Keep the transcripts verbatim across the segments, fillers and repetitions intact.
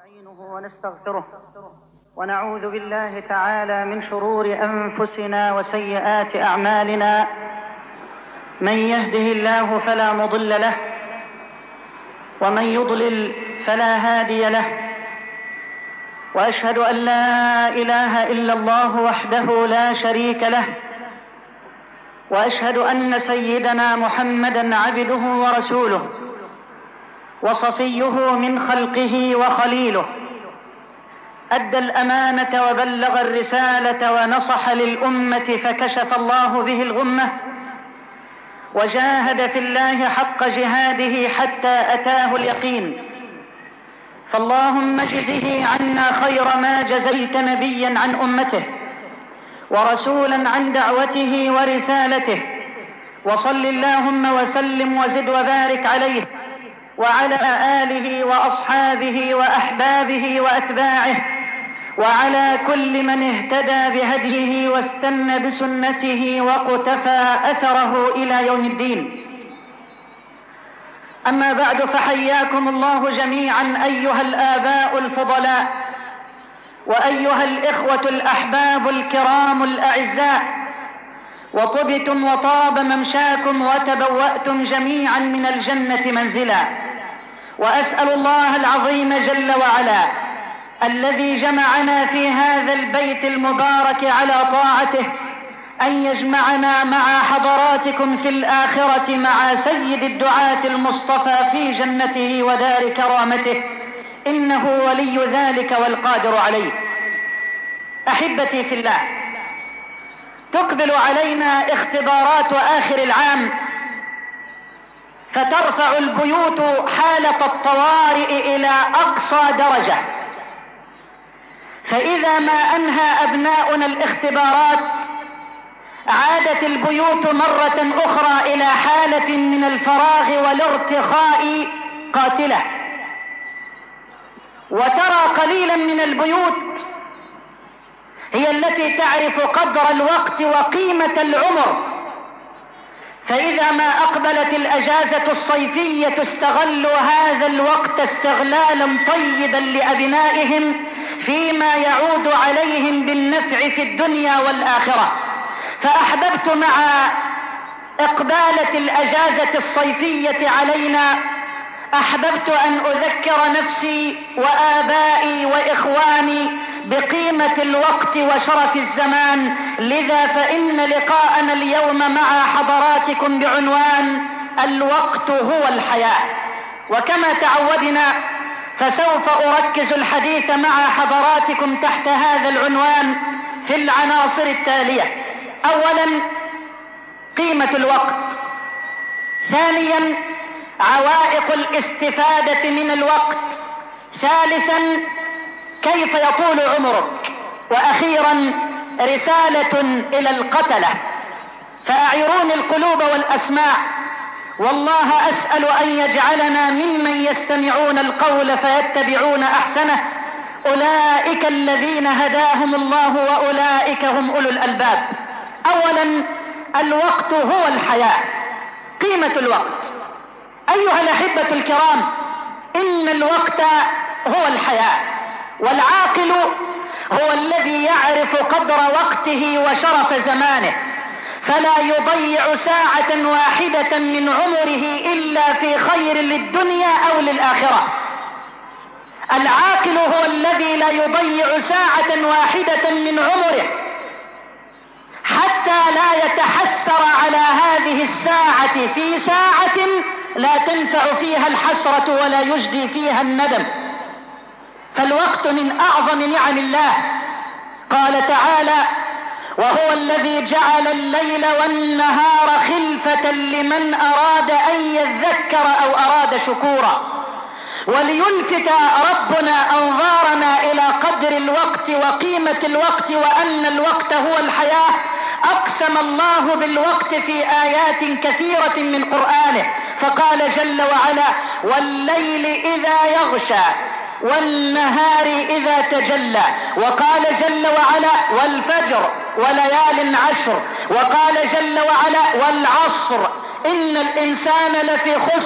ونستعينه ونستغفره ونعوذ بالله تعالى من شرور أنفسنا وسيئات أعمالنا. من يهده الله فلا مضل له ومن يضلل فلا هادي له، وأشهد أن لا إله إلا الله وحده لا شريك له، وأشهد أن سيدنا محمدا عبده ورسوله وصفيه من خلقه وخليله، أدى الأمانة وبلغ الرسالة ونصح للأمة فكشف الله به الغمة، وجاهد في الله حق جهاده حتى أتاه اليقين. فاللهم اجزه عنا خير ما جزيت نبيا عن أمته ورسولا عن دعوته ورسالته، وصل اللهم وسلم وزد وبارك عليه وعلى آله وأصحابه وأحبابه وأتباعه وعلى كل من اهتدى بهديه واستنى بسنته وقتفى أثره إلى يوم الدين. أما بعد، فحياكم الله جميعا أيها الآباء الفضلاء وأيها الإخوة الأحباب الكرام الأعزاء، وطبتم وطاب ممشاكم وتبوأتم جميعا من الجنة منزلا. وأسأل الله العظيم جل وعلا الذي جمعنا في هذا البيت المبارك على طاعته أن يجمعنا مع حضراتكم في الآخرة مع سيد الدعاة المصطفى في جنته ودار كرامته، إنه ولي ذلك والقادر عليه. أحبتي في الله، تقبل علينا اختبارات آخر العام، فترفع البيوت حالة الطوارئ إلى أقصى درجة، فإذا ما أنهى أبناؤنا الاختبارات عادت البيوت مرة أخرى إلى حالة من الفراغ والارتخاء قاتلة. وترى قليلا من البيوت هي التي تعرف قدر الوقت وقيمة العمر، فإذا ما أقبلت الأجازة الصيفية استغلوا هذا الوقت استغلالا طيبا لأبنائهم فيما يعود عليهم بالنفع في الدنيا والآخرة. فأحببت مع إقبالة الأجازة الصيفية علينا، أحببت أن أذكر نفسي وآبائي وإخواني بقيمة الوقت وشرف الزمان. لذا فإن لقاءنا اليوم مع حضراتكم بعنوان الوقت هو الحياة. وكما تعودنا فسوف أركز الحديث مع حضراتكم تحت هذا العنوان في العناصر التالية: أولا، قيمة الوقت. ثانيا، عوائق الاستفادة من الوقت. ثالثا، كيف يطول عمرك. وأخيرا، رسالة إلى القتلة. فأعيروني القلوب والأسماع، والله أسأل أن يجعلنا ممن يستمعون القول فيتبعون أحسنه، أولئك الذين هداهم الله وأولئك هم أولو الألباب. أولا، الوقت هو الحياة. قيمة الوقت. أيها الأحبة الكرام، إن الوقت هو الحياة، والعاقل هو الذي يعرف قدر وقته وشرف زمانه، فلا يضيع ساعة واحدة من عمره إلا في خير للدنيا أو للآخرة. العاقل هو الذي لا يضيع ساعة واحدة من عمره حتى لا يتحسر على هذه الساعة في ساعة لا تنفع فيها الحسرة ولا يجدي فيها الندم. فالوقت من أعظم نعم الله. قال تعالى: وهو الذي جعل الليل والنهار خلفة لمن أراد أن يذكر أو أراد شكورا. وليلفت ربنا أنظارنا إلى قدر الوقت وقيمة الوقت وأن الوقت هو الحياة. أقسم الله بالوقت في آيات كثيرة من قرآنه، فقال جل وعلا: والليل إذا يغشى والنهار إذا تجلى. وقال جل وعلا: والفجر وليال عشر. وقال جل وعلا: والعصر إن الإنسان لفي خسر.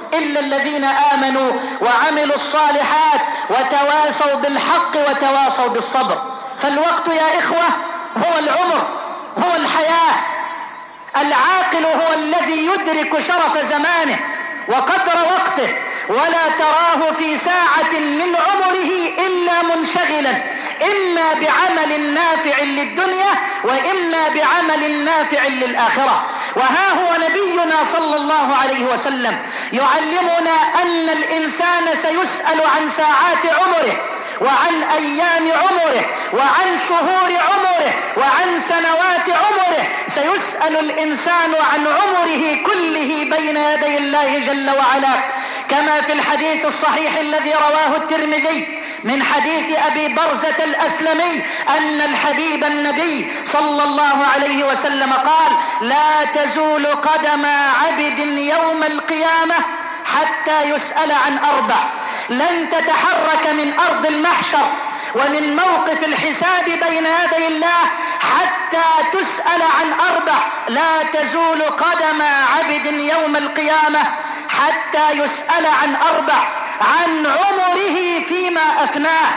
إلا الذين آمنوا وعملوا الصالحات وتواصوا بالحق وتواصوا بالصبر. فالوقت يا إخوة هو العمر، هو الحياة. العاقل هو الذي يدرك شرف زمانه وقدر وقته، ولا تراه في ساعة من عمره إلا منشغلا إما بعمل نافع للدنيا وإما بعمل نافع للآخرة. وها هو نبينا صلى الله عليه وسلم يعلمنا أن الإنسان سيسأل عن ساعات عمره وعن أيام عمره وعن شهور عمره وعن سنوات عمره. سيسأل الإنسان عن عمره كله بين يدي الله جل وعلا، كما في الحديث الصحيح الذي رواه الترمذي من حديث أبي برزة الأسلمي أن الحبيب النبي صلى الله عليه وسلم قال: لا تزول قدم عبد يوم القيامة حتى يسأل عن أربع. لن تتحرك من أرض المحشر ومن موقف الحساب بين يدي الله حتى تسأل عن أربع. لا تزول قدم عبد يوم القيامة حتى يسأل عن أربع: عن عمره فيما أفناه.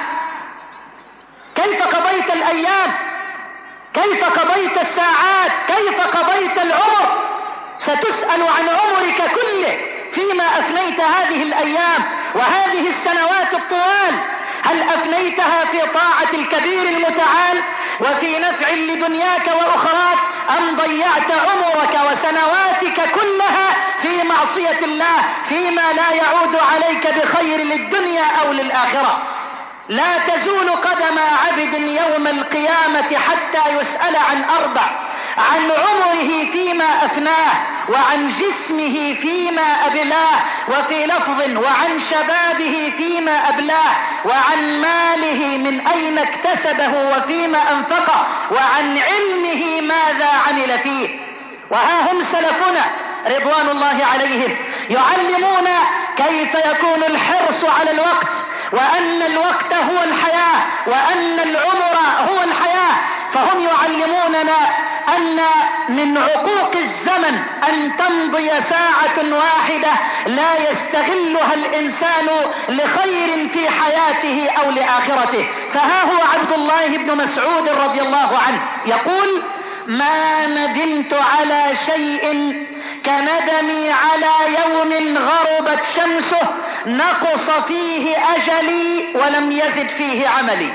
كيف قضيت الأيام؟ كيف قضيت الساعات؟ كيف قضيت العمر؟ ستسأل عن عمرك كله فيما أفنيت هذه الأيام وهذه السنوات الطوال. هل أفنيتها في طاعة الكبير المتعال وفي نفع لدنياك وأخراك، أم ضيعت عمرك وسنواتك كلها في معصية الله فيما لا يعود عليك بخير للدنيا أو للآخرة؟ لا تزول قدم عبد يوم القيامة حتى يسأل عن أربع: عن عمره فيما أفناه، وعن جسمه فيما أبلاه، وفي لفظ: وعن شبابه فيما أبلاه، وعن ماله من أين اكتسبه وفيما أنفقه، وعن علمه ماذا عمل فيه. وها هم سلفنا رضوان الله عليهم يعلمون كيف يكون الحرص على الوقت، وأن الوقت هو الحياة، وأن العمر هو الحياة. فهم يعلموننا أن من عقوق الزمن أن تمضي ساعة واحدة لا يستغلها الإنسان لخير في حياته أو لآخرته. فها هو عبد الله بن مسعود رضي الله عنه يقول: ما ندمت على شيء كندمي على يوم غربت شمسه نقص فيه أجلي ولم يزد فيه عملي.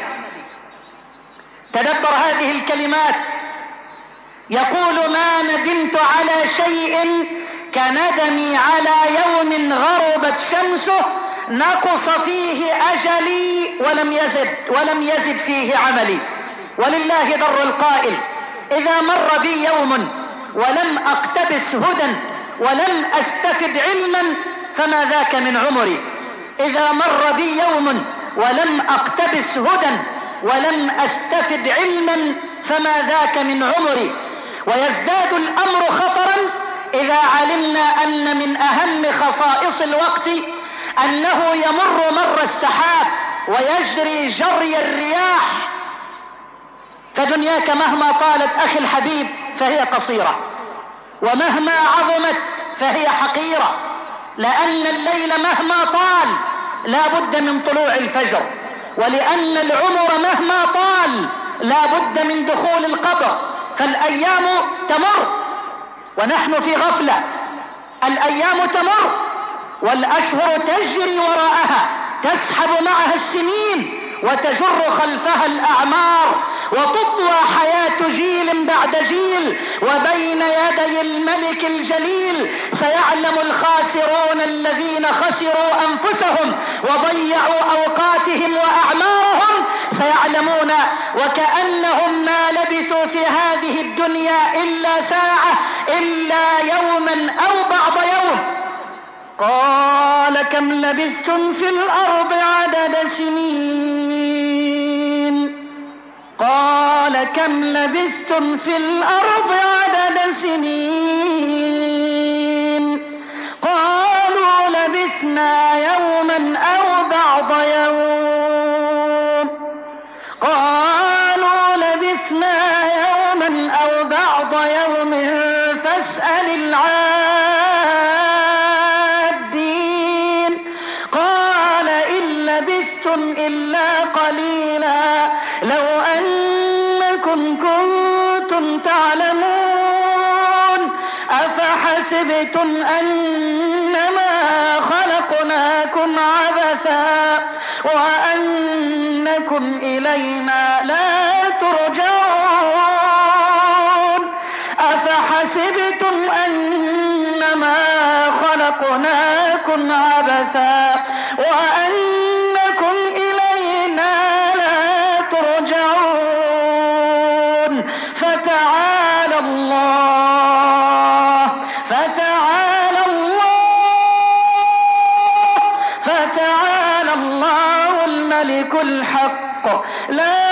تدبر هذه الكلمات، يقول: ما ندمت على شيء كندمي على يوم غربت شمسه نقص فيه أجلي ولم يزد ولم يزد فيه عملي. ولله در القائل: إذا مر بي يوم ولم أقتبس هدى ولم أستفد علما فما ذاك من عمري. إذا مر بي يوم ولم أقتبس هدى ولم أستفد علما فما ذاك من عمري. ويزداد الأمر خطرا إذا علمنا أن من أهم خصائص الوقت أنه يمر مر السحاب ويجري جري الرياح. فدنياك مهما طالت أخي الحبيب فهي قصيرة، ومهما عظمت فهي حقيرة، لأن الليل مهما طال لا بد من طلوع الفجر، ولأن العمر مهما طال لا بد من دخول القبر. فالأيام تمر ونحن في غفلة، الأيام تمر والأشهر تجري وراءها، تسحب معها السنين وتجر خلفها الأعمار، وتطوى حياة جيل بعد جيل. وبين يدي الملك الجليل سيعلم الخاسرون الذين خسروا أنفسهم وضيعوا أوقاتهم وأعمارهم، سيعلمون وكأنهم ما لبثوا في هذه الدنيا إلا ساعة إلا يوما أو بعض يوم. قال: كم لبثتم في الأرض عدد سنين؟ قال: كم لبثتم في الأرض عدد سنين؟ قالوا: لبثنا يوما أو بعض يوم. قالوا: لبثنا يوما أو بعض يوم فاسأل العادين. منكم إلا قليلا لو أنكم كنتم تعلمون أفحسبتم أنما خلقناكم عبثا وأنكم إلينا لا ترجعون أفحسبتم أنما خلقناكم عبثا وأنكم إلينا لا ترجعون فتعالى الله فتعالى الله فتعالى الله الملك الحق لا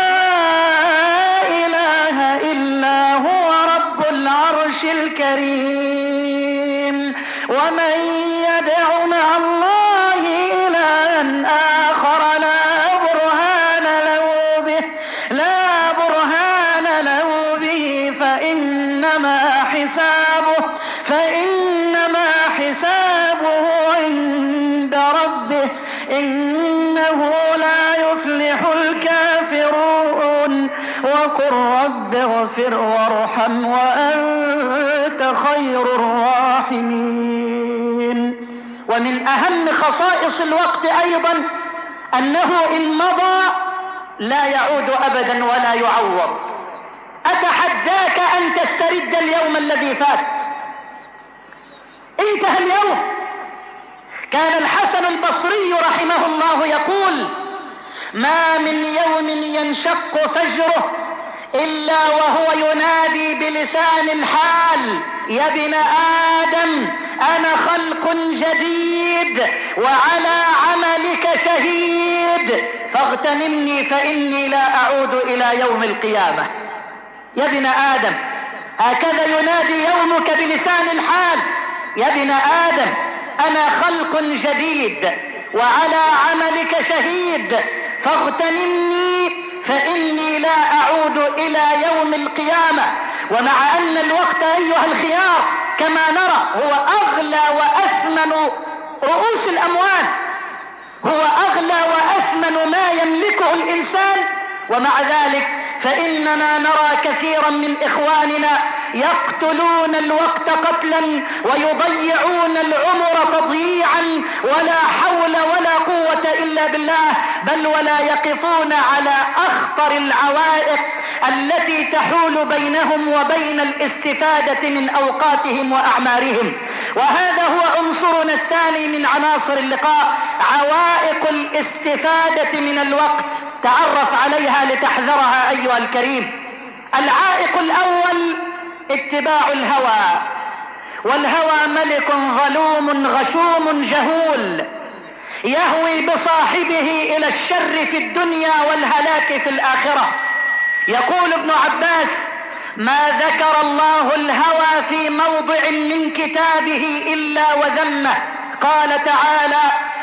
إله إلا هو رب العرش الكريم ومن يدع مع الله إلها آخر لا برهان له به لا برهان له به فإنما حسابه فإنما حسابه عند ربه إنه لا يفلح الكافرون وقل رب اغفر وارحم وأنت خير الراحمين. ومن أهم خصائص الوقت أيضا أنه إن مضى لا يعود أبدا ولا يعوض. أتحداك أن تسترد اليوم الذي فات. انتهى اليوم. كان الحسن البصري رحمه الله يقول ما من يوم ينشق فجره إلا وهو ينادي بلسان الحال يا ابن آدم أنا خلق جديد وعلى عملك شهيد فاغتنمني فإني لا أعود إلى يوم القيامة. يا ابن آدم هكذا ينادي يومك بلسان الحال يا ابن آدم أنا خلق جديد وعلى عملك شهيد فاغتنمني فإني لا أعود إلى يوم القيامة. ومع أن الوقت أيها الخيار كما نرى هو أغلى وأثمن رؤوس الأموال هو أغلى وأثمن ما يملكه الإنسان ومع ذلك فإننا نرى كثيرا من إخواننا يقتلون الوقت قتلا ويضيعون العمر تضييعا ولا حول ولا قوة إلا بالله بل ولا يقفون على أخطر العوائق التي تحول بينهم وبين الاستفادة من أوقاتهم وأعمارهم. وهذا هو عنصرنا الثاني من عناصر اللقاء عوائق الاستفادة من الوقت. تعرف عليها لتحذرها أيها الكريم. العائق الأول اتباع الهوى والهوى ملك ظلوم غشوم جهول يهوي بصاحبه إلى الشر في الدنيا والهلاك في الآخرة. يقول ابن عباس ما ذكر الله الهوى في موضع من كتابه إلا وذمه. قال تعالى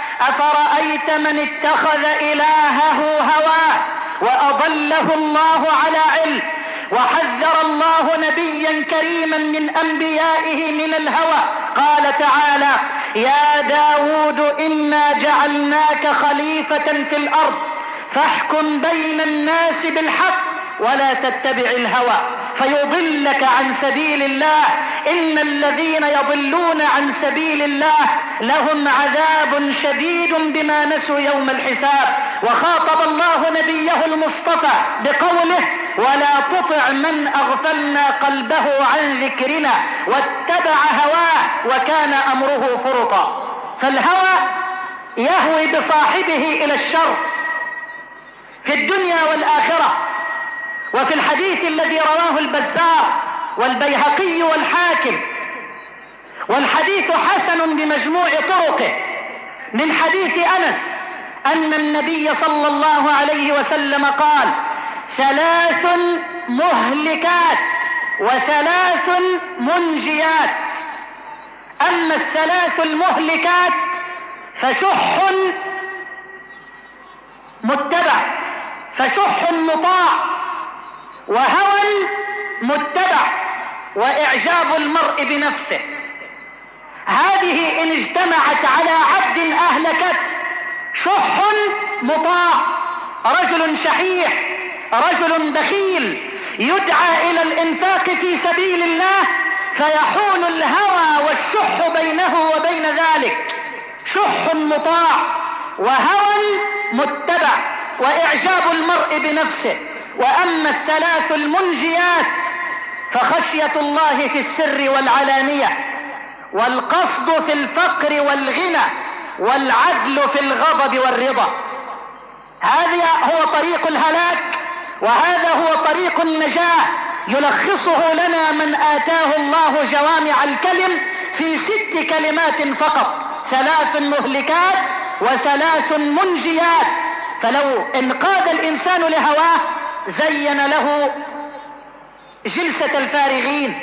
أفرأيت من اتخذ إلهه هواه وأضله الله على علم. وحذر الله نبيا كريما من أنبيائه من الهوى. قال تعالى يا داود إنا جعلناك خليفة في الأرض فاحكم بين الناس بالحق ولا تتبع الهوى فيضلك عن سبيل الله إن الذين يضلون عن سبيل الله لهم عذاب شديد بما نسوا يوم الحساب. وخاطب الله نبيه المصطفى بقوله ولا تطع من أغفلنا قلبه عن ذكرنا واتبع هواه وكان أمره فرطا. فالهوى يهوي بصاحبه إلى الشر في الدنيا والآخرة. وفي الحديث الذي رواه البزار والبيهقي والحاكم والحديث حسن بمجموع طرقه من حديث أنس أن النبي صلى الله عليه وسلم قال ثلاث مهلكات وثلاث منجيات. أما الثلاث المهلكات فشح متبع فشح مطاع وهوى متبع وإعجاب المرء بنفسه. هذه إن اجتمعت على عبد أهلكت شح مطاع، رجل شحيح، رجل بخيل يدعى الى الانفاق في سبيل الله فيحول الهوى والشح بينه وبين ذلك، شح مطاع وهوى متبع واعجاب المرء بنفسه. واما الثلاث المنجيات فخشية الله في السر والعلانية، والقصد في الفقر والغنى، والعدل في الغضب والرضا. هذا هو طريق الهلاك، وهذا هو طريق النجاة، يلخصه لنا من آتاه الله جوامع الكلم في ست كلمات فقط: ثلاث مهلكات وثلاث منجيات. فلو انقاد الإنسان لهواه زين له جلسة الفارغين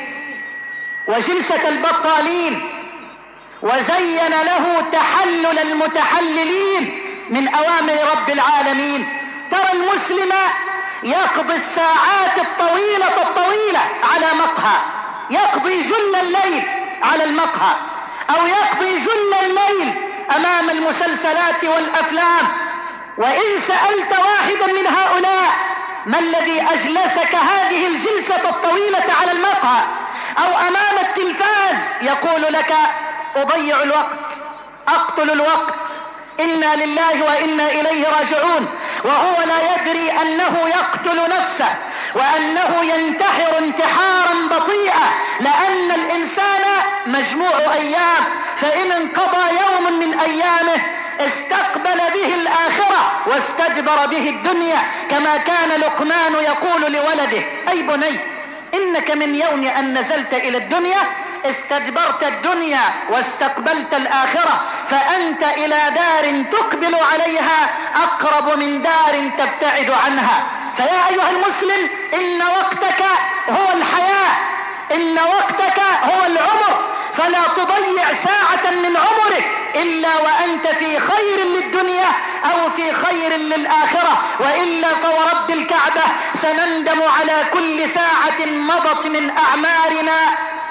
وجلسة البطالين، وزين له تحلل المتحللين من أوامر رب العالمين. ترى المسلم يقضي الساعات الطويلة الطويلة على مقهى، يقضي جل الليل على المقهى، أو يقضي جل الليل أمام المسلسلات والأفلام. وإن سألت واحدا من هؤلاء ما الذي أجلسك هذه الجلسة الطويلة على المقهى أو أمام التلفاز، يقول لك: أضيع الوقت، أقتل الوقت، إنا لله وإنا إليه راجعون، وهو لا يدري أنه يقتل نفسه وأنه ينتحر انتحارا بطيئا، لأن الإنسان مجموع أيام، فإن انقضى يوم من أيامه استقبل به الآخرة واستجبر به الدنيا، كما كان لقمان يقول لولده: أي بني إنك من يوم أن نزلت إلى الدنيا استجبرت الدنيا واستقبلت الآخرة، فأنت إلى دار تقبل عليها أقرب من دار تبتعد عنها. فيا أيها المسلم، إن وقتك هو الحياة، إن وقتك هو العمر، فلا تضيع ساعة من عمرك إلا وأنت في خير للدنيا أو في خير للآخرة، وإلا فورب الكعبة سنندم على كل ساعة مضت من أعمارنا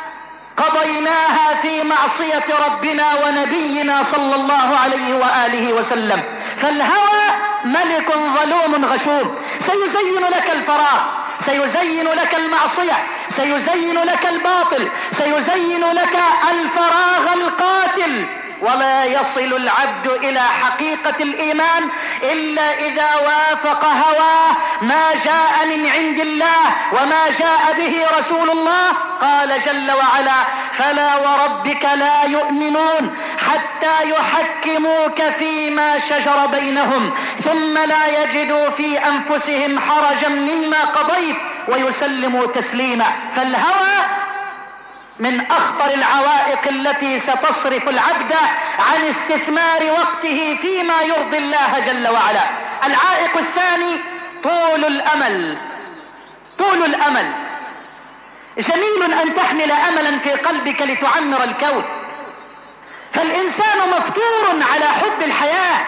قضيناها في معصية ربنا ونبينا صلى الله عليه وآله وسلم. فالهوى ملك ظلوم غشوم، سيزين لك الفراغ، سيزين لك المعصية، سيزين لك الباطل، سيزين لك الفراغ القاتل. ولا يصل العبد إلى حقيقة الإيمان إلا إذا وافق هواه ما جاء من عند الله وما جاء به رسول الله. قال جل وعلا: فلا وربك لا يؤمنون حتى يحكموك فيما شجر بينهم ثم لا يجدوا في أنفسهم حرجا مما قضيت ويسلموا تسليما. فالهوى من أخطر العوائق التي ستصرف العبد عن استثمار وقته فيما يرضي الله جل وعلا. العائق الثاني طول الأمل. طول الأمل جميل أن تحمل أملا في قلبك لتعمر الكون، فالإنسان مفطور على حب الحياة،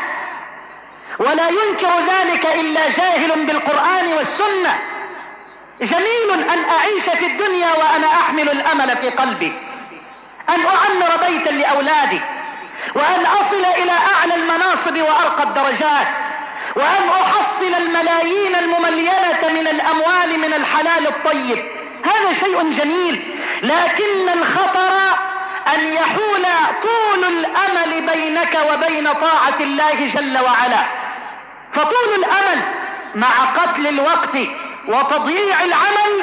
ولا ينكر ذلك إلا جاهل بالقرآن والسنة. جميل أن أعيش في الدنيا وأنا أحمل الأمل في قلبي، أن أعمر بيتا لأولادي، وأن أصل إلى أعلى المناصب وأرقى الدرجات، وأن أحصل الملايين المملينة من الأموال من الحلال الطيب. هذا شيء جميل، لكن الخطر أن يحول طول الأمل بينك وبين طاعة الله جل وعلا. فطول الأمل مع قتل الوقت وتضييع العمل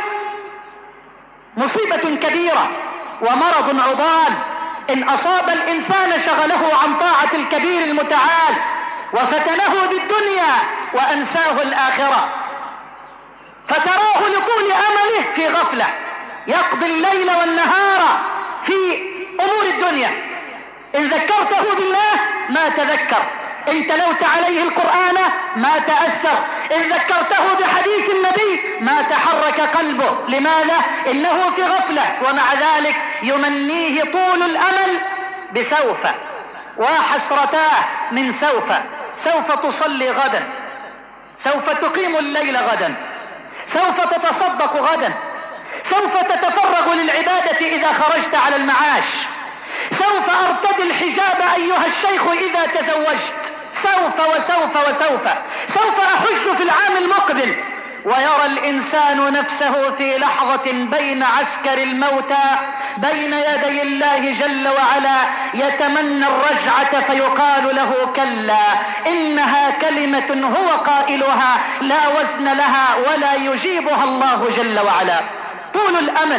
مصيبة كبيرة ومرض عضال. إن أصاب الإنسان شغله عن طاعة الكبير المتعال وفتنه بالدنيا وأنساه الآخرة، فتراه لطول أمله في غفلة يقضي الليل والنهار في أمور الدنيا. إن ذكرته بالله ما تذكر، إن تلوت عليه القرآن ما تأثر، إن ذكرته بحديث النبي ما تحرك قلبه. لماذا؟ إنه في غفلة، ومع ذلك يمنيه طول الأمل بسوف، وحسرتاه من سوف. سوف تصلي غدا، سوف تقيم الليل غدا، سوف تتصدق غدا، سوف تتفرغ للعبادة إذا خرجت على المعاش، سوف أرتدي الحجاب أيها الشيخ إذا تزوجت، سوف وسوف وسوف سوف أحج في العام المقبل، ويرى الإنسان نفسه في لحظة بين عسكر الموتى بين يدي الله جل وعلا يتمنى الرجعة، فيقال له كلا إنها كلمة هو قائلها لا وزن لها ولا يجيبها الله جل وعلا. طول الأمل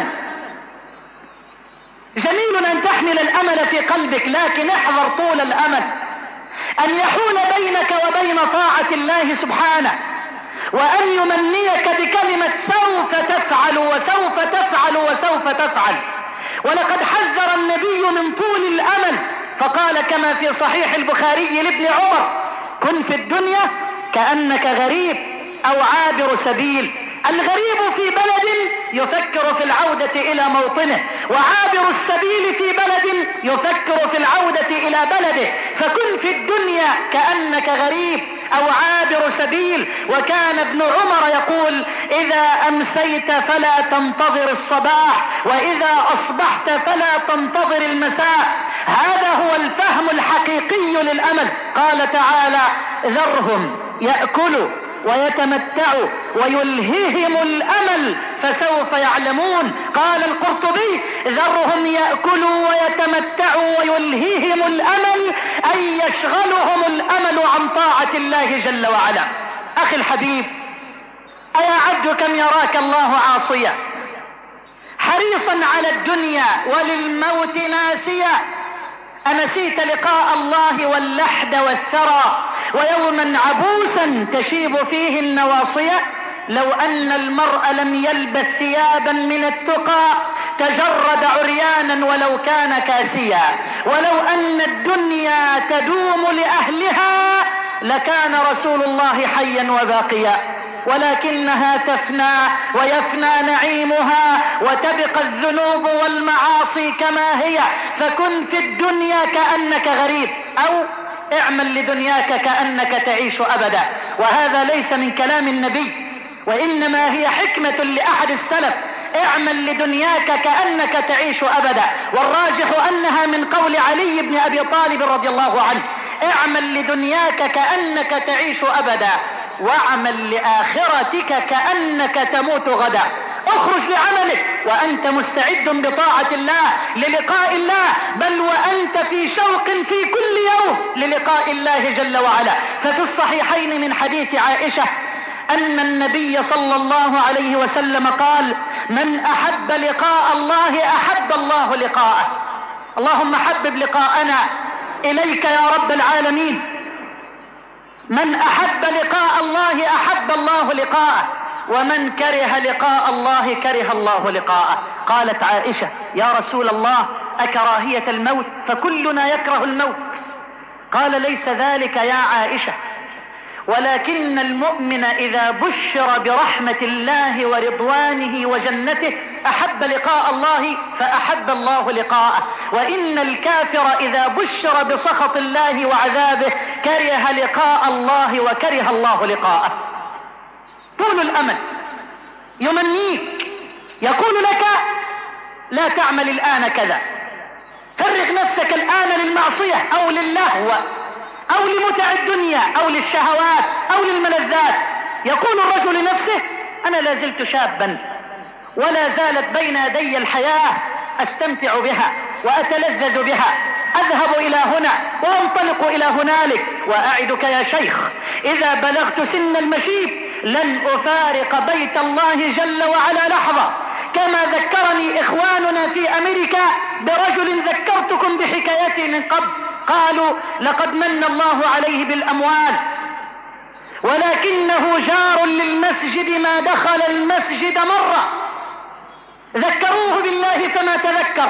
جميل أن تحمل الأمل في قلبك، لكن احذر طول الأمل أن يحول بينك وبين طاعة الله سبحانه، وأن يمنيك بكلمة سوف تفعل وسوف تفعل وسوف تفعل. ولقد حذر النبي من طول الأمل فقال كما في صحيح البخاري لابن عمر: كن في الدنيا كأنك غريب أو عابر سبيل. الغريب في بلد يفكر في العودة إلى موطنه، وعابر السبيل في بلد يفكر في العودة إلى بلده. فكن في الدنيا كأنك غريب أو عابر سبيل. وكان ابن عمر يقول: إذا أمسيت فلا تنتظر الصباح، وإذا أصبحت فلا تنتظر المساء. هذا هو الفهم الحقيقي للأمل. قال تعالى: ذرهم يأكلوا ويتمتعوا ويلههم الأمل فسوف يعلمون. قال القرطبي: ذرهم يأكلوا ويتمتعوا ويلههم الأمل، أي يشغلهم الأمل عن طاعة الله جل وعلا. أخي الحبيب، أيا عبد كم يراك الله عاصيا حريصا على الدنيا وللموت ناسيا، أنسيت لقاء الله واللحد والثرى ويوما عبوسا تشيب فيه النواصية؟ لو أن المرء لم يلبس ثيابا من التقى تجرد عريانا ولو كان كاسيا. ولو أن الدنيا تدوم لأهلها لكان رسول الله حيا وباقيا، ولكنها تفنى ويفنى نعيمها وتبقى الذنوب والمعاصي كما هي. فكن في الدنيا كأنك غريب، أو اعمل لدنياك كأنك تعيش أبدا. وهذا ليس من كلام النبي، وإنما هي حكمة لأحد السلف: اعمل لدنياك كأنك تعيش أبدا. والراجح أنها من قول علي بن أبي طالب رضي الله عنه: اعمل لدنياك كأنك تعيش أبدا، واعمل لآخرتك كأنك تموت غدا. اخرج لعملك وأنت مستعد بطاعة الله للقاء الله، بل وأنت في شوق في كل يوم للقاء الله جل وعلا. ففي الصحيحين من حديث عائشة أن النبي صلى الله عليه وسلم قال: من أحب لقاء الله أحب الله لقاءه. اللهم حبب لقاءنا إليك يا رب العالمين. من أحب لقاء الله أحب الله لقاءه، ومن كره لقاء الله كره الله لقاءه. قالت عائشة: يا رسول الله، أكراهية الموت؟ فكلنا يكره الموت. قال: ليس ذلك يا عائشة، ولكن المؤمن إذا بشر برحمة الله ورضوانه وجنته أحب لقاء الله فأحب الله لقاءه، وإن الكافر إذا بشر بسخط الله وعذابه كره لقاء الله وكره الله لقاءه. طول الأمل يمنيك، يقول لك: لا تعمل الآن كذا، فرغ نفسك الآن للمعصية أو للهو أو لمتع الدنيا أو للشهوات أو للملذات. يقول الرجل لنفسه: أنا لا زلت شابا ولا زالت بين يدي الحياة أستمتع بها وأتلذذ بها، أذهب إلى هنا وأنطلق إلى هنالك. وأعدك يا شيخ إذا بلغت سن المشيب لن أفارق بيت الله جل وعلا لحظة. كما ذكرني إخواننا في أمريكا برجل ذكرتكم بحكايته من قبل، قالوا: لقد من الله عليه بالأموال ولكنه جار للمسجد ما دخل المسجد مرة. ذكروه بالله فما تذكر،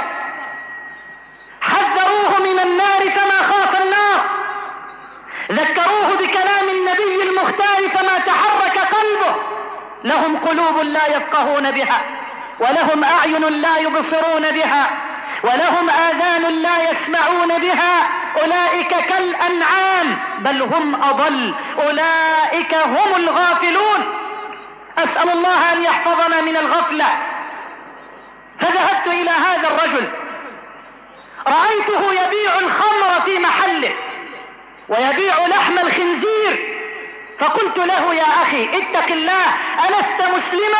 حذروه من النار فما خاف النار، ذكروه بكلام النبي المختار فما تحرك قلبه. لهم قلوب لا يفقهون بها، ولهم أعين لا يبصرون بها، ولهم آذان لا يسمعون بها. أولئك كالأنعام بل هم أضل، أولئك هم الغافلون. أسأل الله أن يحفظنا من الغفلة. فذهبت إلى هذا الرجل، رأيته يبيع الخمر في محله، ويبيع لحم الخنزير. فقلت له يا أخي اتق الله، ألست مسلما؟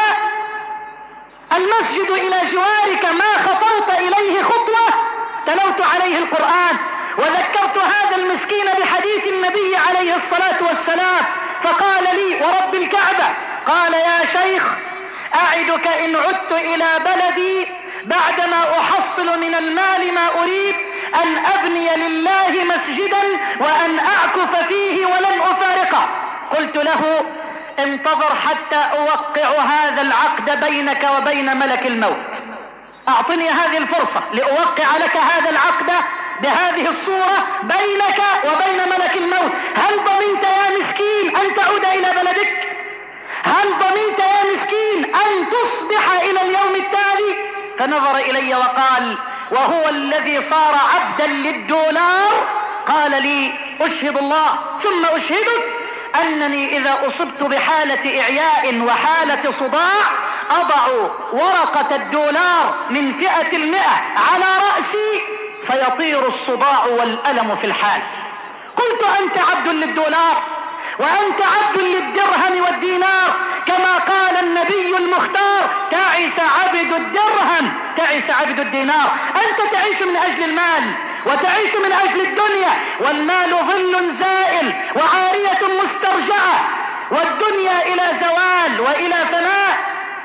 المسجد إلى جوارك، ما خطوت إليه خطوة. تلوت عليه القرآن وذكرت هذا المسكين بحديث النبي عليه الصلاة والسلام، فقال لي ورب الكعبة، قال يا شيخ أعدك إن عدت إلى بلدي بعدما أحصل من المال ما أريد أن أبني لله مسجدا وأن أعكف فيه ولن أفارقه. قلت له انتظر حتى أوقع هذا العقد بينك وبين ملك الموت، أعطني هذه الفرصة لأوقع لك هذا العقد بهذه الصورة بينك وبين ملك الموت. هل ضمنت يا مسكين أن تعود إلى بلدك؟ هل ضمنت يا مسكين أن تصبح إلى اليوم التالي؟ فنظر إلي وقال، وهو الذي صار عبدا للدولار، قال لي أشهد الله ثم أشهدك أنني إذا أصبت بحالة إعياء وحالة صداع أضع ورقة الدولار من فئة المئة على رأسي فيطير الصداع والألم في الحال. قلت أنت عبد للدولار وأنت عبد للدرهم والدينار، كما قال النبي المختار تعس عبد الدرهم تعس عبد الدينار. أنت تعيش من أجل المال وتعيش من أجل الدنيا، والمال ظل زائل وعارية مسترجعة، والدنيا إلى زوال وإلى فناء،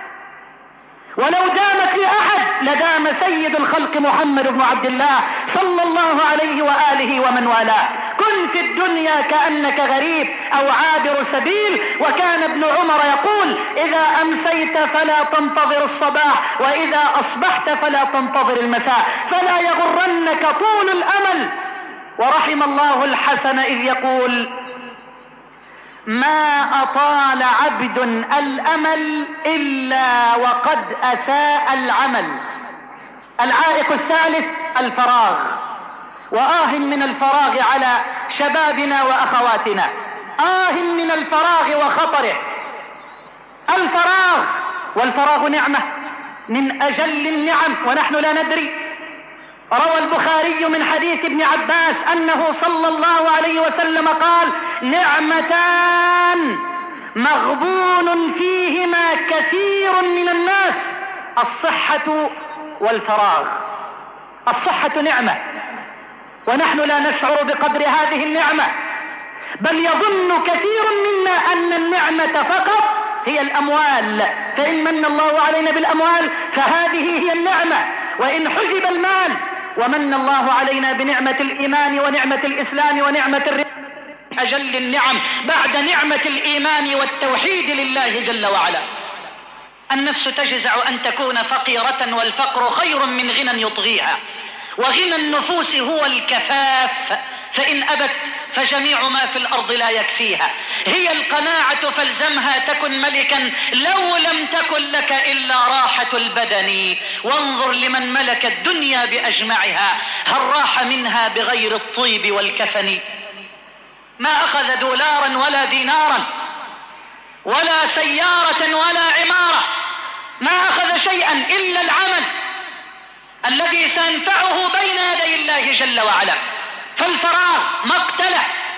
ولو دامت لأحد لدام سيد الخلق محمد بن عبد الله صلى الله عليه وآله ومن والاه. كن في الدنيا كأنك غريب أو عابر سبيل. وكان ابن عمر يقول إذا أمسيت فلا تنتظر الصباح، وإذا أصبحت فلا تنتظر المساء، فلا يغرنك طول الأمل. ورحم الله الحسن إذ يقول ما أطال عبد الأمل إلا وقد أساء العمل. العائق الثالث الفراغ، وآه من الفراغ على شبابنا وأخواتنا، آه من الفراغ وخطره. الفراغ، والفراغ نعمة من أجل النعم ونحن لا ندري. روى البخاري من حديث ابن عباس أنه صلى الله عليه وسلم قال نعمتان مغبون فيهما كثير من الناس، الصحة والفراغ. الصحة نعمة ونحن لا نشعر بقدر هذه النعمة، بل يظن كثير منا أن النعمة فقط هي الأموال، فإن من الله علينا بالأموال فهذه هي النعمة، وإن حجب المال ومن الله علينا بنعمة الإيمان ونعمة الإسلام ونعمة الرزق، أجل النعم بعد نعمة الإيمان والتوحيد لله جل وعلا. النفس تجزع أن تكون فقيرة، والفقر خير من غنى يطغيها، وغنى النفوس هو الكفاف، فإن أبت فجميع ما في الأرض لا يكفيها. هي القناعة فالزمها تكن ملكا لو لم تكن لك إلا راحة البدن، وانظر لمن ملك الدنيا بأجمعها هل راح منها بغير الطيب والكفن. ما أخذ دولارا ولا دينارا ولا سيارة ولا عمارة، ما أخذ شيئا إلا العمل الذي سينفعه بين يدي الله جل وعلا. فالفراغ مقتله،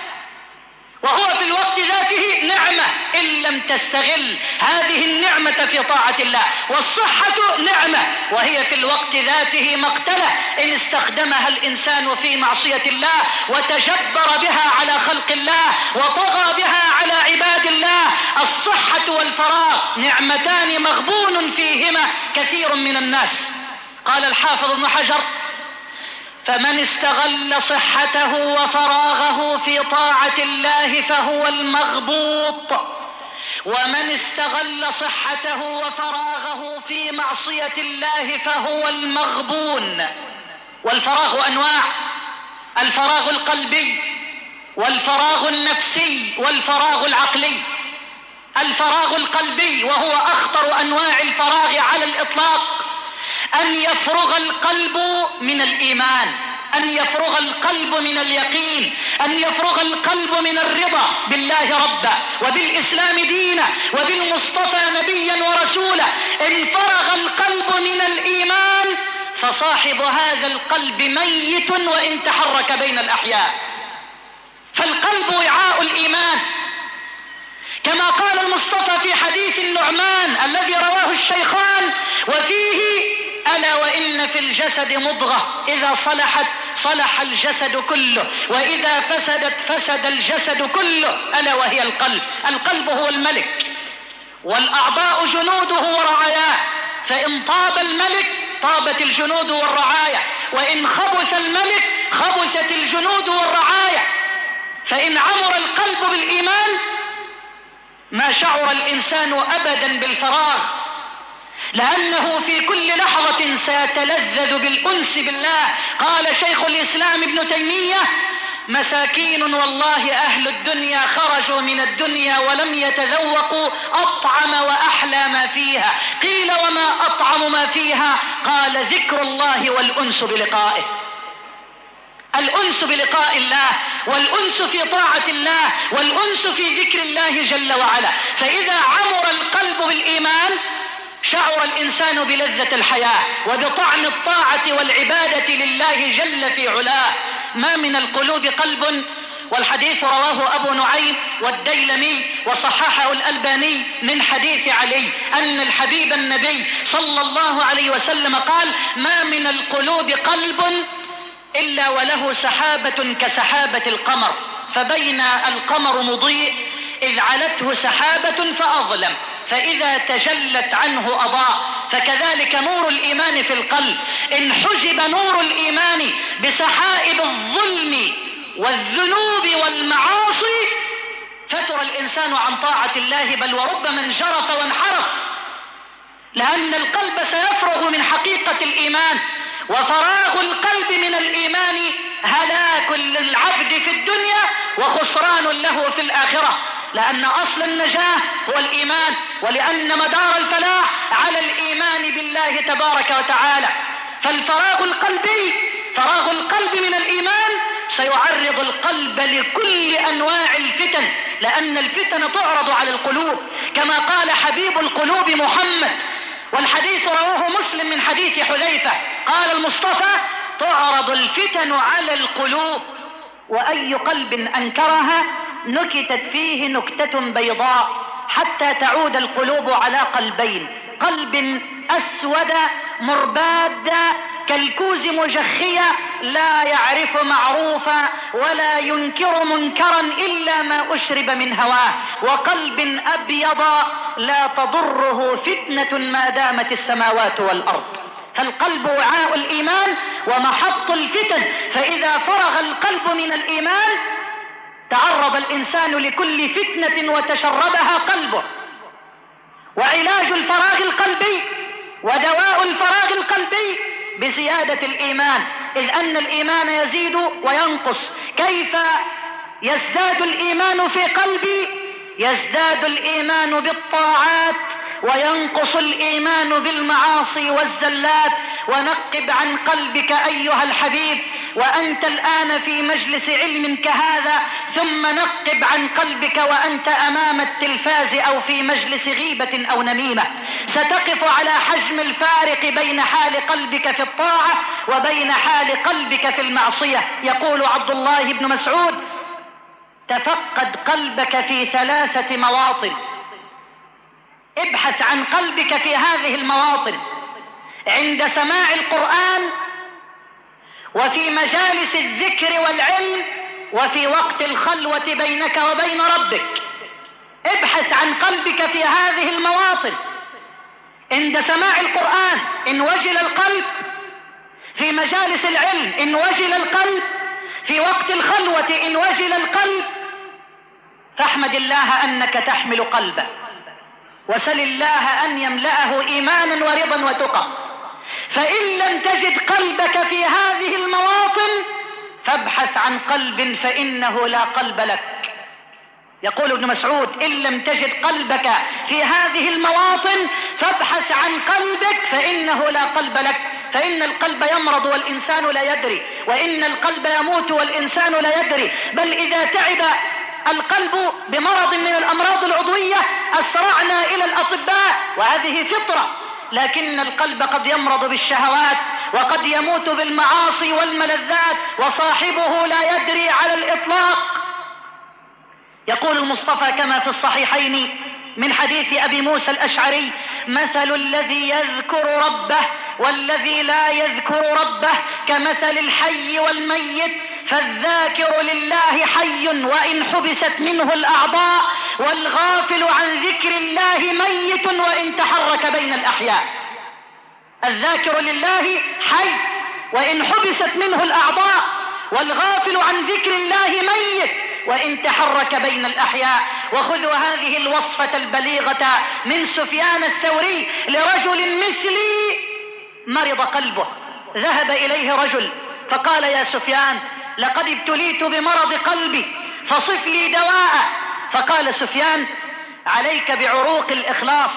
وهو في الوقت ذاته نعمة إن لم تستغل هذه النعمة في طاعة الله، والصحة نعمة وهي في الوقت ذاته مقتله إن استخدمها الإنسان في معصية الله وتجبر بها على خلق الله وطغى بها على عباد الله. الصحة والفراغ نعمتان مغبون فيهما كثير من الناس. قال الحافظ ابن حجر فمن استغل صحته وفراغه في طاعة الله فهو المغبوط، ومن استغل صحته وفراغه في معصية الله فهو المغبون. والفراغ أنواع: الفراغ القلبي والفراغ النفسي والفراغ العقلي. الفراغ القلبي وهو أخطر أنواع الفراغ على الإطلاق، أن يفرغ القلب من الإيمان، أن يفرغ القلب من اليقين، أن يفرغ القلب من الرضا بالله ربا وبالإسلام دينا وبالمصطفى نبيا ورسولا. إن فرغ القلب من الإيمان فصاحب هذا القلب ميت وإن تحرك بين الأحياء. فالقلب وعاء الإيمان، كما قال المصطفى في حديث النعمان الذي رواه الشيخان وفيه: ألا وإن في الجسد مضغة إذا صلحت صلح الجسد كله وإذا فسدت فسد الجسد كله، ألا وهي القلب. القلب هو الملك، والأعضاء جنوده ورعاياه، فإن طاب الملك طابت الجنود والرعاية، وإن خبث الملك خبثت الجنود والرعاية. فإن عمر القلب بالإيمان ما شعر الإنسان أبدا بالفراغ، لأنه في كل لحظة سيتلذذ بالأنس بالله. قال شيخ الإسلام ابن تيمية: مساكين والله أهل الدنيا خرجوا من الدنيا ولم يتذوقوا أطعم وأحلى ما فيها. قيل: وما أطعم ما فيها؟ قال: ذكر الله والأنس بلقائه. الأنس بلقاء الله، والأنس في طاعة الله، والأنس في ذكر الله جل وعلا. فإذا عمر القلب بالإيمان شعر الإنسان بلذة الحياة وبطعم الطاعة والعبادة لله جل في علاه. ما من القلوب قلب، والحديث رواه أبو نعيم والديلمي وصححه الألباني من حديث علي أن الحبيب النبي صلى الله عليه وسلم قال: ما من القلوب قلب إلا وله سحابة كسحابة القمر، فبين القمر مضيء إذ علته سحابة فأظلم، فإذا تجلت عنه أضاء. فكذلك نور الإيمان في القلب، إن حجب نور الإيمان بسحائب الظلم والذنوب والمعاصي فتر الإنسان عن طاعة الله، بل وربما انجرف وانحرف، لأن القلب سيفرغ من حقيقة الإيمان. وفراغ القلب من الإيمان هلاك للعبد في الدنيا وخسران له في الآخرة، لأن أصل النجاة هو الإيمان، ولأن مدار الفلاح على الإيمان بالله تبارك وتعالى. فالفراغ القلبي، فراغ القلب من الإيمان سيعرض القلب لكل أنواع الفتن، لأن الفتن تعرض على القلوب، كما قال حبيب القلوب محمد، والحديث رواه مسلم من حديث حذيفة، قال المصطفى: تعرض الفتن على القلوب وأي قلب أنكرها نكتت فيه نكتة بيضاء حتى تعود القلوب على قلبين: قلب أسود مرباد كالكوز مجخية لا يعرف معروفا ولا ينكر منكرا إلا ما أشرب من هواه، وقلب أبيض لا تضره فتنة ما دامت السماوات والأرض. فالقلب وعاء الإيمان ومحط الفتن، فإذا فرغ القلب من الإيمان تعرض الإنسان لكل فتنة وتشربها قلبه. وعلاج الفراغ القلبي ودواء الفراغ القلبي بزيادة الإيمان، إذ أن الإيمان يزيد وينقص. كيف يزداد الإيمان في قلبي؟ يزداد الإيمان بالطاعات وينقص الإيمان بالمعاصي والزلات. ونقب عن قلبك أيها الحبيب وأنت الآن في مجلس علم كهذا، ثم نقب عن قلبك وأنت أمام التلفاز أو في مجلس غيبة أو نميمة. ستقف على حجم الفارق بين حال قلبك في الطاعة وبين حال قلبك في المعصية. يقول عبد الله بن مسعود: تفقد قلبك في ثلاثة مواطن. ابحث عن قلبك في هذه المواطن: عند سماع القرآن، وفي مجالس الذكر والعلم، وفي وقت الخلوة بينك وبين ربك. ابحث عن قلبك في هذه المواطن: عند سماع القرآن إن وجل القلب، في مجالس العلم إن وجل القلب، في وقت الخلوة إن وجل القلب، فاحمد الله أنك تحمل قلبه، وسل الله أن يملأه إيمانا ورضا وتقى. فإن لم تجد قلبك في هذه المواطن فابحث عن قلب فإنه لا قلب لك. يقول ابن مسعود: إن لم تجد قلبك في هذه المواطن فابحث عن قلبك فإنه لا قلب لك. فإن القلب يمرض والإنسان لا يدري، وإن القلب يموت والإنسان لا يدري، بل إذا تعب القلب بمرض من الأمراض العضوية أسرعنا إلى الأطباء، وهذه فطرة. لكن القلب قد يمرض بالشهوات وقد يموت بالمعاصي والملذات وصاحبه لا يدري على الإطلاق. يقول المصطفى كما في الصحيحين من حديث أبي موسى الأشعري: مثل الذي يذكر ربه والذي لا يذكر ربه كمثل الحي والميت، فالذاكر لله حي وإن حبست منه الأعضاء، والغافل عن ذكر الله ميت وإن تحرك بين الأحياء. الذاكر لله حي وإن حبست منه الأعضاء، والغافل عن ذكر الله ميت وإن تحرك بين الأحياء. وخذوا هذه الوصفة البليغة من سفيان الثوري لرجل مثلي مرض قلبه. ذهب إليه رجل فقال: يا سفيان، لقد ابتليت بمرض قلبي فصف لي دواء. فقال سفيان: عليك بعروق الإخلاص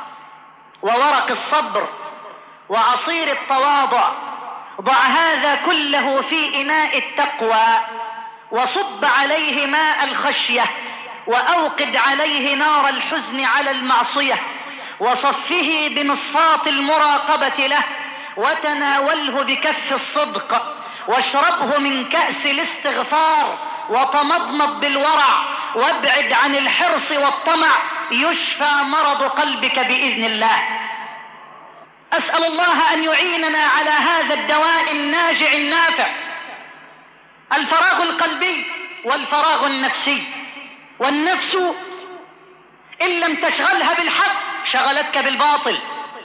وورق الصبر وعصير التواضع، ضع هذا كله في إناء التقوى وصب عليه ماء الخشية، وأوقد عليه نار الحزن على المعصية، وصفه بمصفاة المراقبة له، وتناوله بكف الصدق، واشربه من كأس الاستغفار، وتمضمض بالورع، وابعد عن الحرص والطمع، يشفى مرض قلبك بإذن الله. أسأل الله أن يعيننا على هذا الدواء الناجع النافع. الفراغ القلبي والفراغ النفسي. والنفس إن لم تشغلها بالحق شغلتك بالباطل،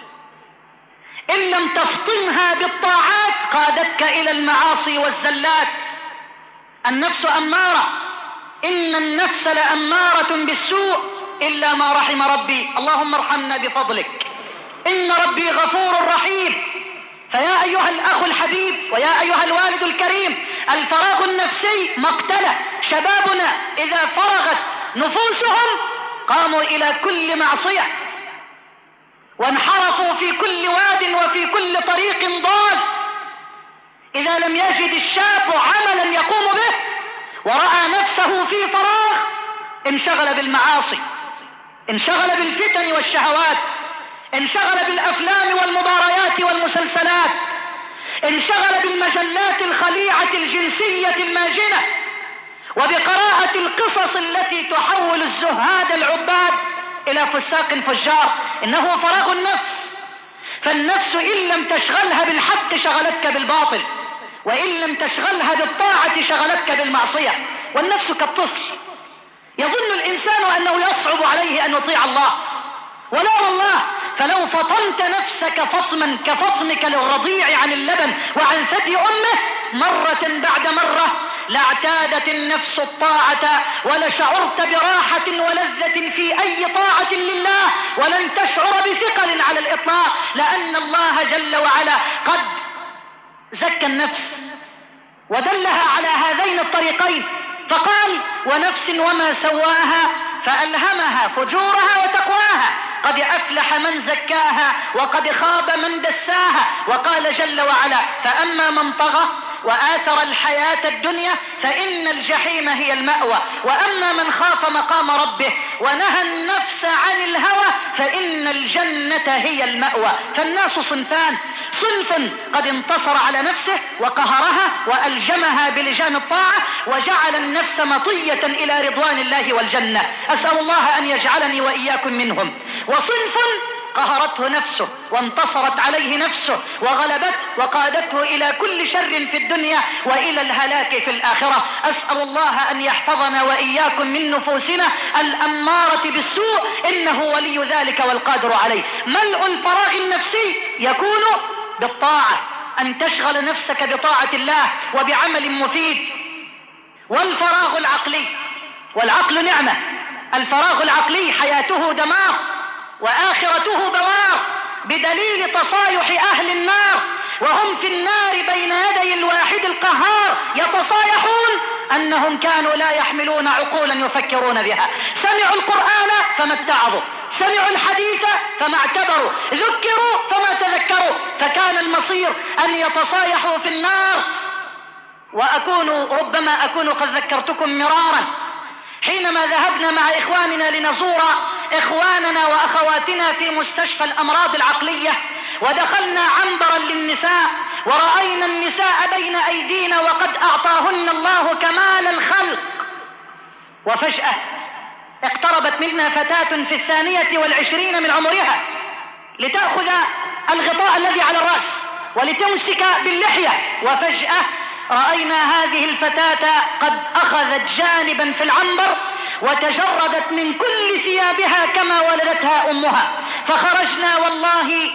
إن لم تفطنها بالطاعات قادتك إلى المعاصي والزلات. النفس أمارة، إن النفس لأمارة بالسوء إلا ما رحم ربي، اللهم ارحمنا بفضلك، إن ربي غفور رحيم. فيا أيها الأخ الحبيب ويا أيها الوالد الكريم، الفراغ النفسي مقتله. شبابنا إذا فرغت نفوسهم قاموا إلى كل معصية، وانحرفوا في كل واد وفي كل طريق ضال. إذا لم يجد الشاب عملا يقوم به ورأى نفسه في فراغ انشغل بالمعاصي، انشغل بالفتن والشهوات، انشغل بالأفلام والمباريات والمسلسلات، انشغل بالمجلات الخليعة الجنسية الماجنة، وبقراءة القصص التي تحول الزهاد العباد إلى فساق فجار. إنه فراغ النفس. فالنفس إن لم تشغلها بالحق شغلتك بالباطل، وإن لم تشغلها بالطاعة شغلتك بالمعصية. والنفس كالطفل، يظن الإنسان أنه يصعب عليه أن يطيع الله، ولا والله، فلو فطمت نفسك فطما كفطمك للرضيع عن اللبن وعن ثدي أمه مرة بعد مرة لاعتادت النفس الطاعة، ولشعرت براحة ولذة في أي طاعة لله، ولن تشعر بثقل على الإطلاق، لأن الله جل وعلا قد زكى النفس ودلها على هذين الطريقين، فقال: ونفس وما سواها فألهمها فجورها وتقواها، قد أفلح من زكاها وقد خاب من دساها. وقال جل وعلا: فأما من طغى وآثر الحياة الدنيا فإن الجحيم هي المأوى، وأما من خاف مقام ربه ونهى النفس عن الهوى فإن الجنة هي المأوى. فالناس صنفان: صنف قد انتصر على نفسه وقهرها وألجمها بلجام الطاعة وجعل النفس مطية إلى رضوان الله والجنة، أسأل الله أن يجعلني وإياكم منهم. وصنف قهرته نفسه وانتصرت عليه نفسه وغلبته وقادته إلى كل شر في الدنيا وإلى الهلاك في الآخرة. أسأل الله أن يحفظنا وإياكم من نفوسنا الأمارة بالسوء، إنه ولي ذلك والقادر عليه. ملء الفراغ النفسي يكون بالطاعة، أن تشغل نفسك بطاعة الله وبعمل مفيد. والفراغ العقلي، والعقل نعمة، الفراغ العقلي حياته دمار وآخرته بوار، بدليل تصايح أهل النار وهم في النار بين يدي الواحد القهار يتصايحون أنهم كانوا لا يحملون عقولا يفكرون بها. سمعوا القرآن فما اتعظوا، سمعوا الحديث فما اعتبروا، ذكروا فما تذكروا، فكان المصير أن يتصايحوا في النار. وأكون ربما أكون قد ذكرتكم مرارا حينما ذهبنا مع إخواننا لنزور إخواننا وأخواتنا في مستشفى الأمراض العقلية، ودخلنا عنبرا للنساء ورأينا النساء بين أيدينا وقد أعطاهن الله كمال الخلق، وفجأة اقتربت منا فتاة في الثانية والعشرين من عمرها لتأخذ الغطاء الذي على الرأس ولتمسك باللحية، وفجأة رأينا هذه الفتاة قد أخذت جانبا في العنبر وتجردت من كل ثيابها كما ولدتها أمها. فخرجنا والله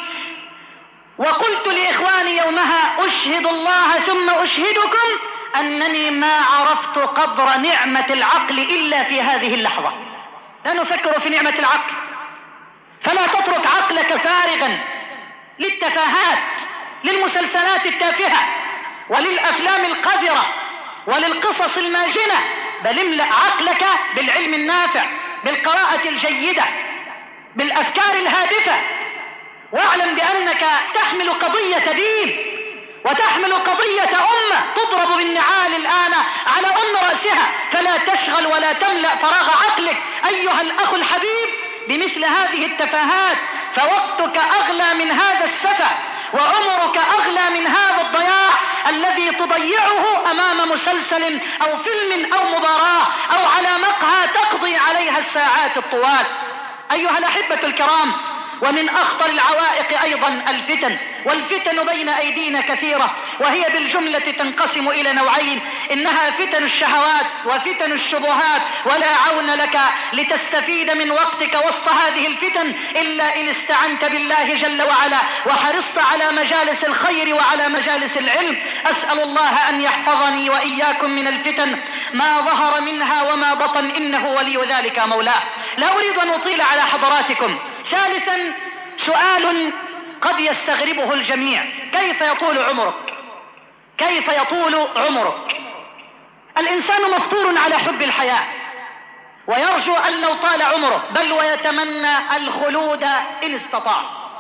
وقلت لإخواني يومها: أشهد الله ثم أشهدكم أنني ما عرفت قدر نعمة العقل إلا في هذه اللحظة. لا نفكر في نعمة العقل، فلا تترك عقلك فارغا للتفاهات، للمسلسلات التافهة وللأفلام القذرة وللقصص الماجنة، بل املأ عقلك بالعلم النافع، بالقراءة الجيدة، بالأفكار الهادفة، واعلم بأنك تحمل قضية دين وتحمل قضية أمة تضرب بالنعال الآن على أم رأسها، فلا تشغل ولا تملأ فراغ عقلك أيها الأخ الحبيب بمثل هذه التفاهات، فوقتك أغلى من هذا السفه، وعمرك أغلى من هذا الضياع الذي تضيعه أمام مسلسل أو فيلم أو مباراة أو على مقهى تقضي عليها الساعات الطوال. أيها الأحبة الكرام، ومن أخطر العوائق أيضا الفتن، والفتن بين أيدينا كثيرة، وهي بالجملة تنقسم إلى نوعين: إنها فتن الشهوات وفتن الشبهات، ولا عون لك لتستفيد من وقتك وسط هذه الفتن إلا إن استعنت بالله جل وعلا وحرصت على مجالس الخير وعلى مجالس العلم. أسأل الله أن يحفظني وإياكم من الفتن ما ظهر منها وما بطن، إنه ولي ذلك مولاه. لا أريد أن أطيل على حضراتكم. ثالثا، سؤال قد يستغربه الجميع: كيف يطول عمرك؟ كيف يطول عمرك؟ الإنسان مفطور على حب الحياة ويرجو أن لو طال عمره، بل ويتمنى الخلود إن استطاع،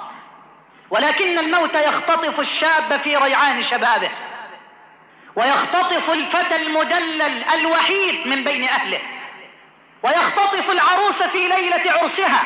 ولكن الموت يختطف الشاب في ريعان شبابه، ويختطف الفتى المدلل الوحيد من بين أهله، ويختطف العروس في ليلة عرسها،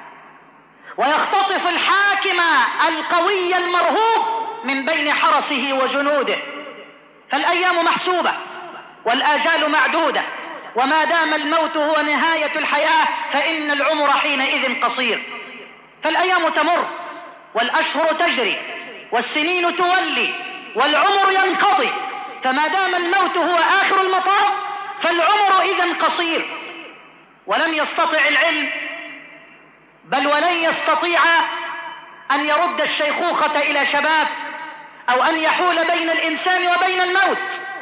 ويختطف الحاكم القوي المرهوب من بين حرسه وجنوده. فالأيام محسوبة والآجال معدودة، وما دام الموت هو نهاية الحياة فإن العمر حينئذ قصير. فالأيام تمر والأشهر تجري والسنين تولي والعمر ينقضي، فما دام الموت هو آخر المطاف فالعمر إذن قصير. ولم يستطع العلم بل ولن يستطيع أن يرد الشيخوخة إلى شباب أو أن يحول بين الإنسان وبين الموت،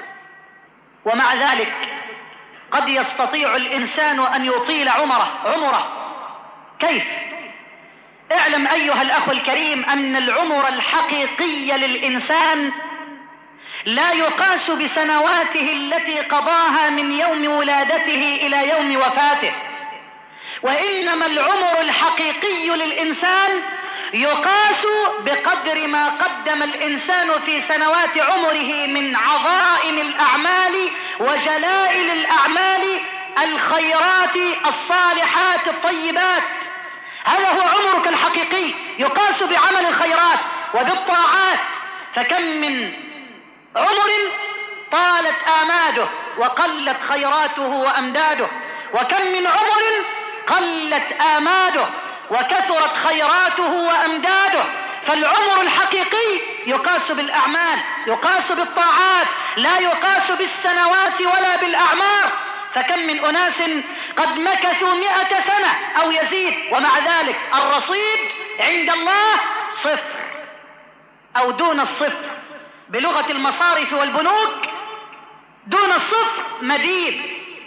ومع ذلك قد يستطيع الإنسان أن يطيل عمره عمره كيف؟ اعلم أيها الأخ الكريم أن العمر الحقيقي للإنسان لا يقاس بسنواته التي قضاها من يوم ولادته إلى يوم وفاته، وإنما العمر الحقيقي للإنسان يقاس بقدر ما قدم الإنسان في سنوات عمره من عظائم الأعمال وجلائل الأعمال، الخيرات الصالحات الطيبات. هذا هو عمرك الحقيقي، يقاس بعمل الخيرات وبالطاعات. فكم من عمر طالت آماده وقلت خيراته وأمداده، وكم من عمر قلت آماده وكثرت خيراته وأمداده. فالعمر الحقيقي يقاس بالأعمال، يقاس بالطاعات، لا يقاس بالسنوات ولا بالأعمار. فكم من أناس قد مكثوا مئة سنة أو يزيد، ومع ذلك الرصيد عند الله صفر أو دون الصفر، بلغة المصارف والبنوك دون الصفر مدين،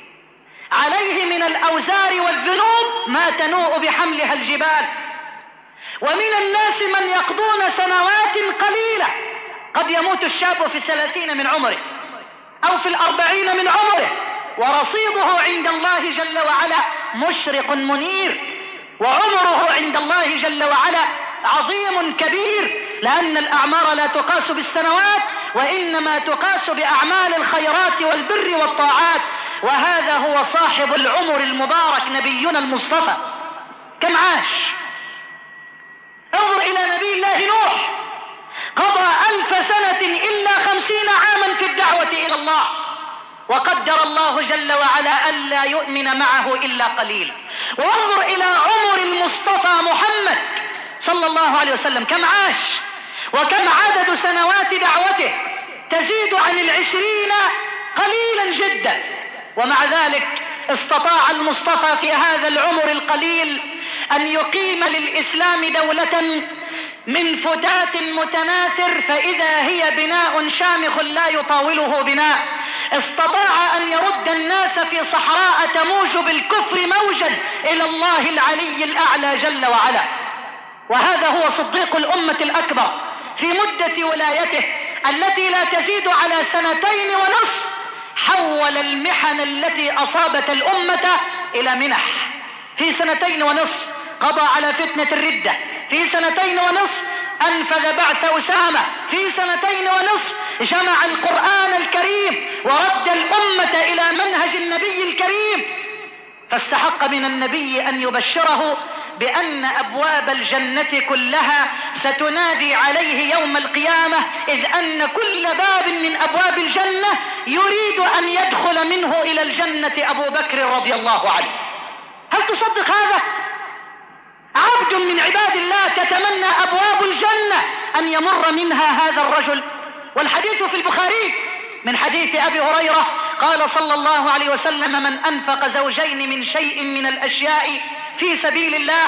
عليه من الأوزار والذنوب ما تنوء بحملها الجبال. ومن الناس من يقضون سنوات قليلة، قد يموت الشاب في الثلاثين من عمره أو في الأربعين من عمره ورصيده عند الله جل وعلا مشرق منير، وعمره عند الله جل وعلا عظيم كبير، لأن الأعمار لا تقاس بالسنوات وإنما تقاس بأعمال الخيرات والبر والطاعات. وهذا هو صاحب العمر المبارك نبينا المصطفى. كم عاش؟ انظر إلى نبي الله نوح، قضى ألف سنة إلا خمسين عاما في الدعوة إلى الله، وقدر الله جل وعلا ألا يؤمن معه إلا قليل. وانظر إلى عمر المصطفى محمد صلى الله عليه وسلم، كم عاش وكم عدد سنوات دعوته، تزيد عن العشرين قليلا جدا، ومع ذلك استطاع المصطفى في هذا العمر القليل أن يقيم للإسلام دولة من فتات متناثر، فإذا هي بناء شامخ لا يطاوله بناء. استطاع أن يرد الناس في صحراء تموج بالكفر موجا إلى الله العلي الأعلى جل وعلا. وهذا هو صديق الأمة الأكبر في مدة ولايته التي لا تزيد على سنتين ونصف، حول المحن التي أصابت الأمة إلى منح. في سنتين ونصف قضى على فتنة الردة، في سنتين ونصف أنفذ بعث أسامة، في سنتين ونصف جمع القرآن الكريم ورد الأمة إلى منهج النبي الكريم. فاستحق من النبي أن يبشره بأن أبواب الجنة كلها ستنادي عليه يوم القيامة، إذ أن كل باب من أبواب الجنة يريد أن يدخل منه إلى الجنة أبو بكر رضي الله عنه. هل تصدق هذا؟ عبد من عباد الله تتمنى أبواب الجنة أن يمر منها هذا الرجل. والحديث في البخاري من حديث أبي هريرة قال صلى الله عليه وسلم: من أنفق زوجين من شيء من الأشياء في سبيل الله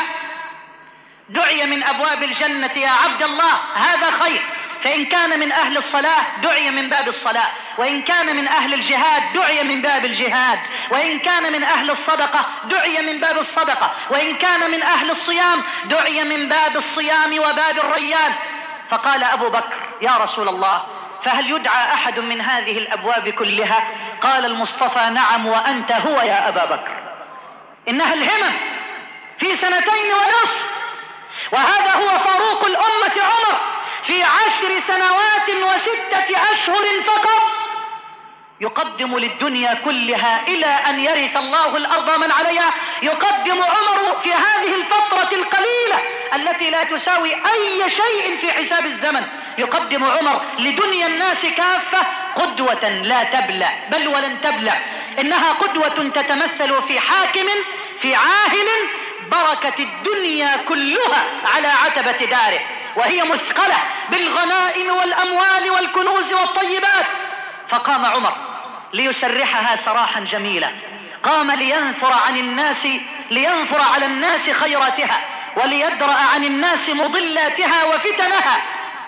دعي من أبواب الجنة يا عبد الله هذا خير، فإن كان من أهل الصلاة دعي من باب الصلاة، وإن كان من أهل الجهاد دعي من باب الجهاد، وإن كان من أهل الصدقة دعي من باب الصدقة، وإن كان من أهل الصيام دعي من باب الصيام وباب الريان. فقال أبو بكر: يا رسول الله، فهل يدعى أحد من هذه الأبواب كلها؟ قال المصطفى: نعم وأنت هو يا أبا بكر. إنها الهمم في سنتين ونصف، وهذا هو فاروق الأمة عمر في عشر سنوات وستة أشهر فقط يقدم للدنيا كلها إلى أن يرث الله الأرض من عليها. يقدم عمر في هذه الفترة القليلة التي لا تساوي أي شيء في حساب الزمن، يقدم عمر لدنيا الناس كافة قدوة لا تبلى بل ولن تبلى. إنها قدوة تتمثل في حاكم في عاهل بركة الدنيا كلها على عتبة داره، وهي مثقلة بالغنائم والأموال والكنوز والطيبات. فقام عمر ليسرحها سراحا جميلا، قام لينثر عن الناس لينثر على الناس خيراتها وليدرأ عن الناس مضلاتها وفتنها،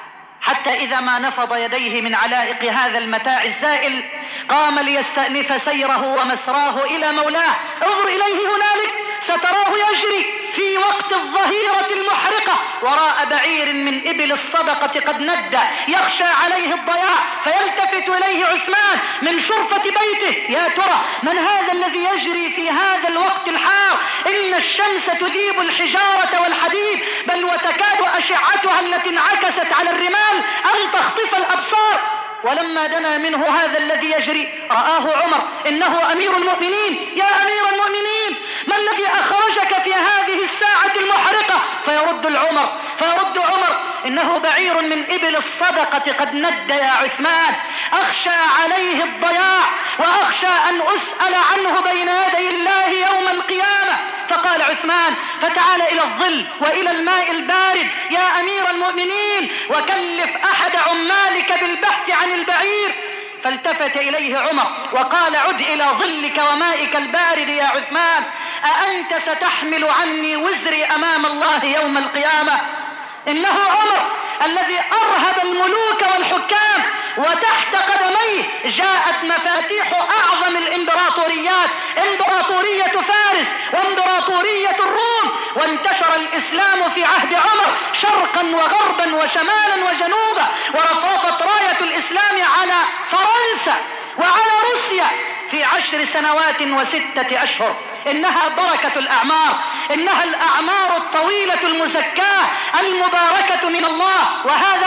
حتى إذا ما نفض يديه من علائق هذا المتاع الزائل قام ليستأنف سيره ومسراه إلى مولاه. انظر إليه هنالك، ستراه يجري في وقت الظهيرة المحرقة وراء بعير من إبل الصدقة قد ندى يخشى عليه الضياع، فيلتفت إليه عثمان من شرفة بيته: يا ترى من هذا الذي يجري في هذا الوقت الحار؟ إن الشمس تذيب الحجارة والحديد، بل وتكاد أشعتها التي انعكست على الرمال أن تخطف الأبصار. ولما دنا منه هذا الذي يجري رآه عمر: إنه أمير المؤمنين، يا أمير المؤمنين ما الذي أخرجك في هذه الساعة المحرقة؟ فيرد العمر فيرد عمر: إنه بعير من إبل الصدقة قد ند يا عثمان، أخشى عليه الضياع وأخشى أن أسأل عنه بين يدي الله يوم القيامة. فقال عثمان: فتعال إلى الظل وإلى الماء البارد يا أمير المؤمنين، وكلف أحد عمالك بالبحث عن البعير. فالتفت إليه عمر وقال: عد إلى ظلك ومائك البارد يا عثمان، أأنت ستحمل عني وزري أمام الله يوم القيامة؟ إنه عمر الذي أرهب الملوك والحكام، وتحت قدميه جاءت مفاتيح أعظم الإمبراطوريات، إمبراطورية فارس وإمبراطورية الروم، وانتشر الإسلام في عهد عمر شرقا وغربا وشمالا وجنوبا، ورفرفت راية الإسلام على فرنسا وعلى روسيا في عشر سنوات وستة أشهر. إنها بركة الأعمار، إنها الأعمار الطويلة المزكاة المباركة من الله. وهذا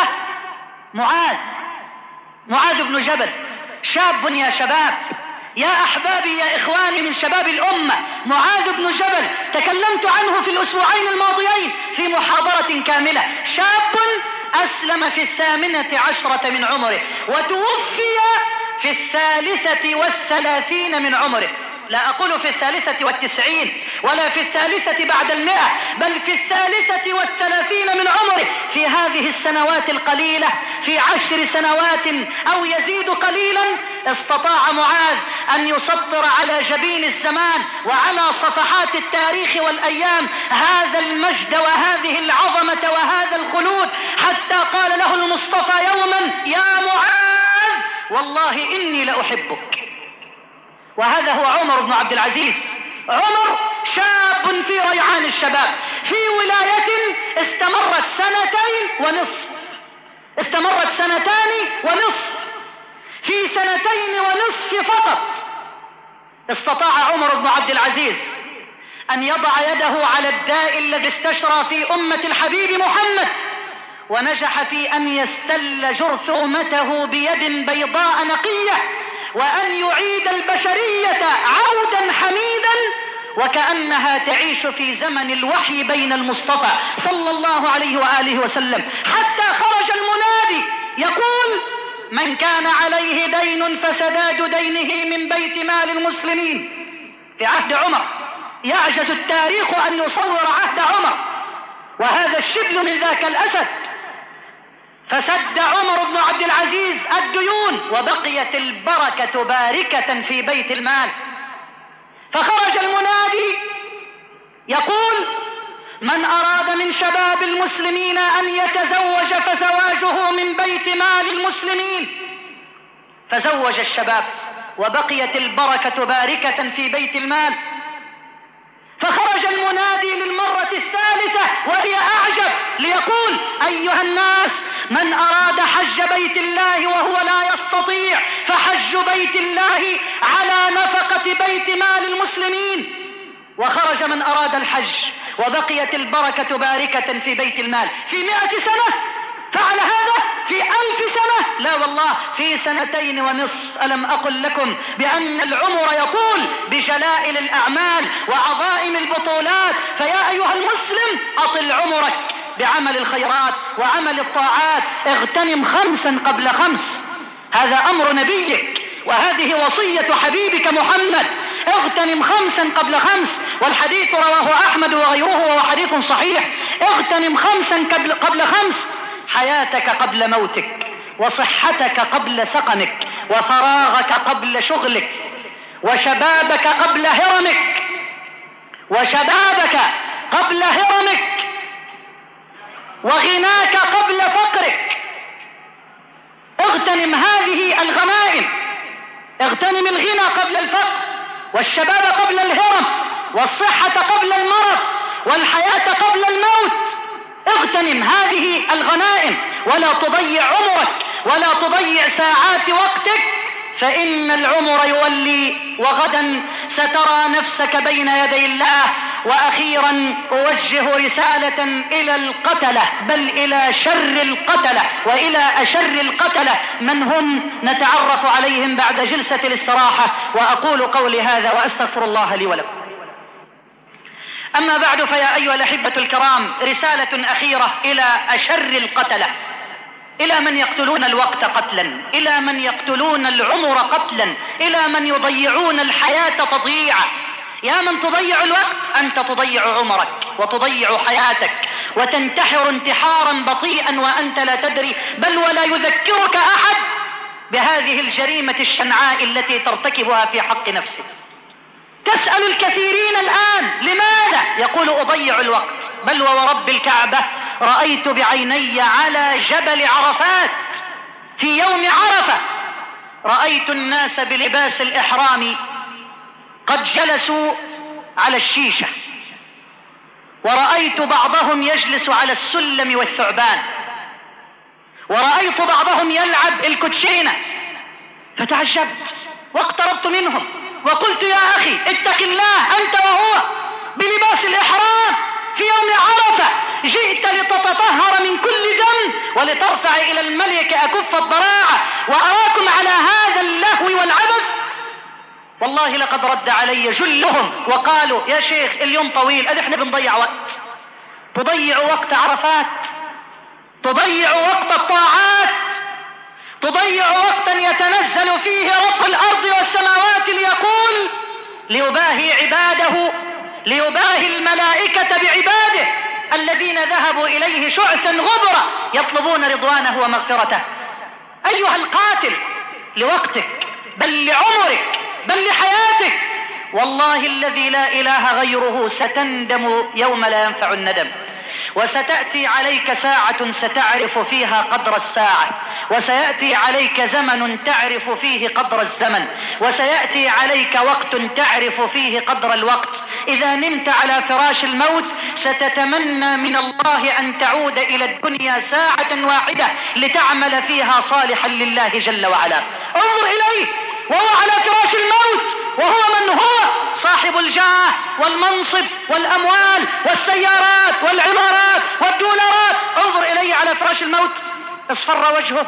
معاذ معاذ بن جبل، شاب يا شباب، يا أحبابي يا إخواني من شباب الأمة. معاذ بن جبل تكلمت عنه في الأسبوعين الماضيين في محاضرة كاملة. شاب أسلم في الثامنة عشرة من عمره، وتوفي في الثالثة والثلاثين من عمره، لا أقول في الثالثة والتسعين ولا في الثالثة بعد المئة، بل في الثالثة والثلاثين من عمره. في هذه السنوات القليلة، في عشر سنوات أو يزيد قليلا، استطاع معاذ أن يسطر على جبين الزمان وعلى صفحات التاريخ والأيام هذا المجد وهذه العظمة وهذا الخلود، حتى قال له المصطفى يوما: يا معاذ والله إني لأحبك. وهذا هو عمر بن عبد العزيز. عمر شاب في ريعان الشباب، في ولاية استمرت سنتين ونصف، استمرت سنتان ونصف. في سنتين ونصف فقط استطاع عمر بن عبد العزيز أن يضع يده على الداء الذي استشرى في أمة الحبيب محمد، ونجح في أن يستل جرثومته بيد بيضاء نقية، وأن يعيد البشرية عودا حميدا وكأنها تعيش في زمن الوحي بين المصطفى صلى الله عليه وآله وسلم، حتى خرج المنادي يقول: من كان عليه دين فسداد دينه من بيت مال المسلمين. في عهد عمر يعجز التاريخ أن يصور عهد عمر، وهذا الشبل من ذاك الأسد. فسد عمر بن عبد العزيز الديون، وبقيت البركة باركة في بيت المال. فخرج المنادي يقول: من أراد من شباب المسلمين أن يتزوج فزواجه من بيت مال المسلمين. فزوج الشباب وبقيت البركة باركة في بيت المال. فخرج المنادي للمرة الثالثة وهي أعجب ليقول: أيها الناس، من أراد حج بيت الله وهو لا يستطيع فحج بيت الله على نفقة بيت مال المسلمين. وخرج من أراد الحج وبقيت البركة باركة في بيت المال. في مئة سنة فعل هذا، في ألف سنة لا والله، في سنتين ونصف. ألم أقل لكم بأن العمر يطول بجلائل الأعمال وعظائم البطولات؟ فيا أيها المسلم، أطل عمرك بعمل الخيرات وعمل الطاعات. اغتنم خمسا قبل خمس، هذا أمر نبيك وهذه وصية حبيبك محمد. اغتنم خمسا قبل خمس، والحديث رواه أحمد وغيره وهو حديث صحيح. اغتنم خمسا قبل, قبل خمس: حياتك قبل موتك، وصحتك قبل سقمك، وفراغك قبل شغلك، وشبابك قبل هرمك، وشبابك قبل هرمك، وغناك قبل فقرك. اغتنم هذه الغنائم، اغتنم الغنى قبل الفقر، والشباب قبل الهرم، والصحة قبل المرض، والحياة قبل الموت. اغتنم هذه الغنائم ولا تضيع عمرك ولا تضيع ساعات وقتك، فإن العمر يولي وغدا سترى نفسك بين يدي الله. وأخيرا أوجه رسالة إلى القتلة، بل إلى شر القتلة وإلى أشر القتلة من هم نتعرف عليهم بعد جلسة الاستراحة. وأقول قولي هذا وأستغفر الله لي ولكم. أما بعد، فيا أيها الأحبة الكرام، رسالة أخيرة إلى أشر القتلة، إلى من يقتلون الوقت قتلا، إلى من يقتلون العمر قتلا، إلى من يضيعون الحياة تضييعا. يا من تضيع الوقت، أنت تضيع عمرك وتضيع حياتك وتنتحر انتحارا بطيئا وأنت لا تدري، بل ولا يذكرك أحد بهذه الجريمة الشنعاء التي ترتكبها في حق نفسك. تسأل الكثيرين الآن: لماذا؟ يقول: أضيع الوقت. بل وورب الكعبة رأيت بعيني على جبل عرفات في يوم عرفة، رأيت الناس بلباس الإحرام قد جلسوا على الشيشة، ورأيت بعضهم يجلس على السلم والثعبان، ورأيت بعضهم يلعب الكوتشينة. فتعجبت واقتربت منهم وقلت: يا أخي اتق الله أنت وهو بلباس الإحرام في يوم عرفة، جئت لتتطهر من كل ذنب ولترفع إلى الملك أكف الضراعة، وأراكم على هذا اللهو والعبث. والله لقد رد علي جلهم وقالوا: يا شيخ اليوم طويل، أذ احنا بنضيع وقت. تضيع وقت عرفات، تضيع وقت الطاعات، تضيع وقتا يتنزل فيه رب الأرض والسماوات ليقول ليباهي عباده، ليباهي الملائكة بعباده الذين ذهبوا إليه شعثا غبرا يطلبون رضوانه ومغفرته. أيها القاتل لوقتك، بل لعمرك، بل لحياتك، والله الذي لا إله غيره ستندم يوم لا ينفع الندم. وستأتي عليك ساعة ستعرف فيها قدر الساعة، وسيأتي عليك زمن تعرف فيه قدر الزمن، وسيأتي عليك وقت تعرف فيه قدر الوقت. إذا نمت على فراش الموت ستتمنى من الله أن تعود إلى الدنيا ساعة واحدة لتعمل فيها صالحا لله جل وعلا. انظر إليه وهو على فراش الموت، وهو من هو صاحب الجاه والمنصب والأموال والسيارات والعمارات والدولارات. انظر إليه على فراش الموت، اصفر وجهه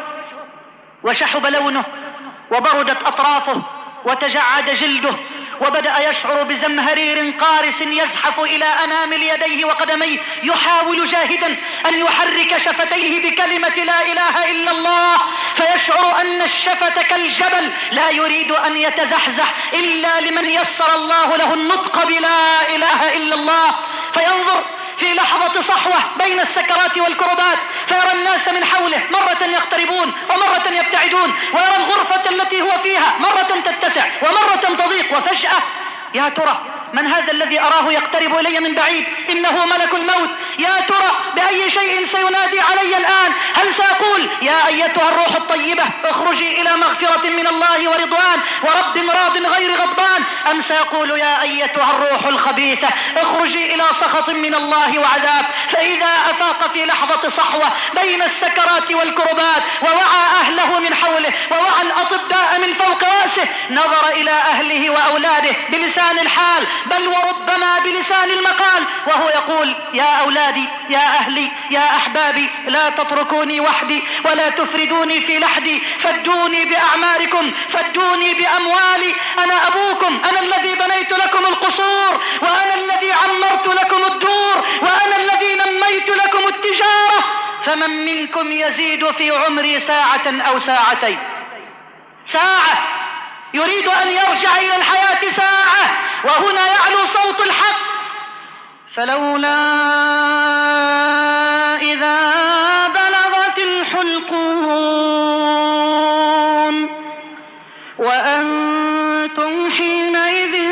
وشحب لونه وبردت أطرافه وتجعد جلده، وبدأ يشعر بزمهرير قارس يزحف إلى أنامل يديه وقدميه، يحاول جاهدا أن يحرك شفتيه بكلمة لا إله إلا الله، فيشعر أن الشفة كالجبل لا يريد أن يتزحزح إلا لمن يسر الله له النطق بلا إله إلا الله. فينظر في لحظة صحوة بين السكرات والكربات فيرى الناس من حوله مرة يقتربون ومرة يبتعدون، ويرى الغرفة التي هو فيها مرة تتسع ومرة تضيق، وفجأة يا ترى من هذا الذي أراه يقترب إلي من بعيد؟ إنه ملك الموت. يا ترى بأي شيء سينادي علي الآن؟ هل سأقول يا أيتها الروح الطيبة اخرجي إلى مغفرة من الله ورضوان ورب راض غير غضبان، أم سيقول يا أيتها الروح الخبيثة اخرجي إلى سخط من الله وعذاب؟ فإذا أفاق في لحظة صحوة بين السكرات والكربات ووعى أهله من حوله ووعى الأطباء من فوق رأسه، نظر إلى أهله وأولاده بلسان الحال بل وربما بلسان المقال وهو يقول يا أولادي يا أهلي يا أحبابي لا تتركوني وحدي ولا تفردوني في لحدي، فدوني بأعماركم، فدوني بأموالي، أنا أبوكم، أنا الذي بنيت لكم القصور، وأنا الذي عمرت لكم الدور، وأنا الذي نميت لكم التجارة، فمن منكم يزيد في عمري ساعة أو ساعتين؟ ساعة يريد أن يرجع إلى الحياة ساعة، وهنا يعلو صوت الحق: فلولا إذا بلغت الحلقوم وأنتم حينئذ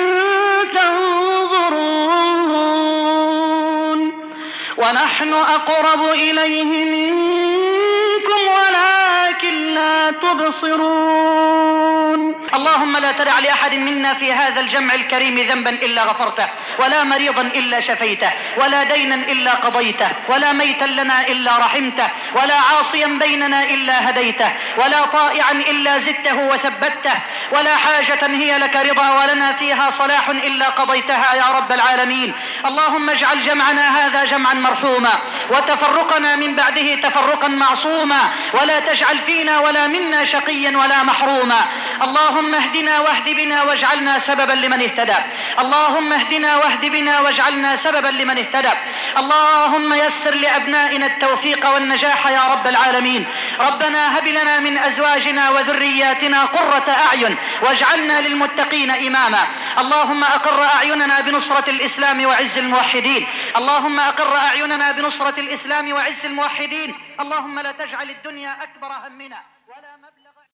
تنظرون ونحن أقرب إليه منكم ولكن لا تبصرون. اللهم لا تدع لأحد منا في هذا الجمع الكريم ذنبا إلا غفرته، ولا مريضا إلا شفيته، ولا دينا إلا قضيته، ولا ميتا لنا إلا رحمته، ولا عاصيا بيننا إلا هديته، ولا طائعا إلا زدته وثبته، ولا حاجة هي لك رضا ولنا فيها صلاح إلا قضيتها يا رب العالمين. اللهم اجعل جمعنا هذا جمعا مرحوما، وتفرقنا من بعده تفرقا معصوما، ولا تجعل فينا ولا منا شقيا ولا محروما. اللهم اهدنا واهد بنا واجعلنا سببا لمن اهتدى، اللهم اهدنا واهد بنا واجعلنا سببا لمن اهتدى. اللهم يسر لأبنائنا التوفيق والنجاح يا رب العالمين. ربنا هب لنا من أزواجنا وذرياتنا قرة أعين واجعلنا للمتقين إماما. اللهم أقر أعيننا بنصرة الإسلام وعز الموحدين، اللهم أقر أعيننا بنصرة الإسلام وعز الموحدين. اللهم لا تجعل الدنيا أكبر همنا.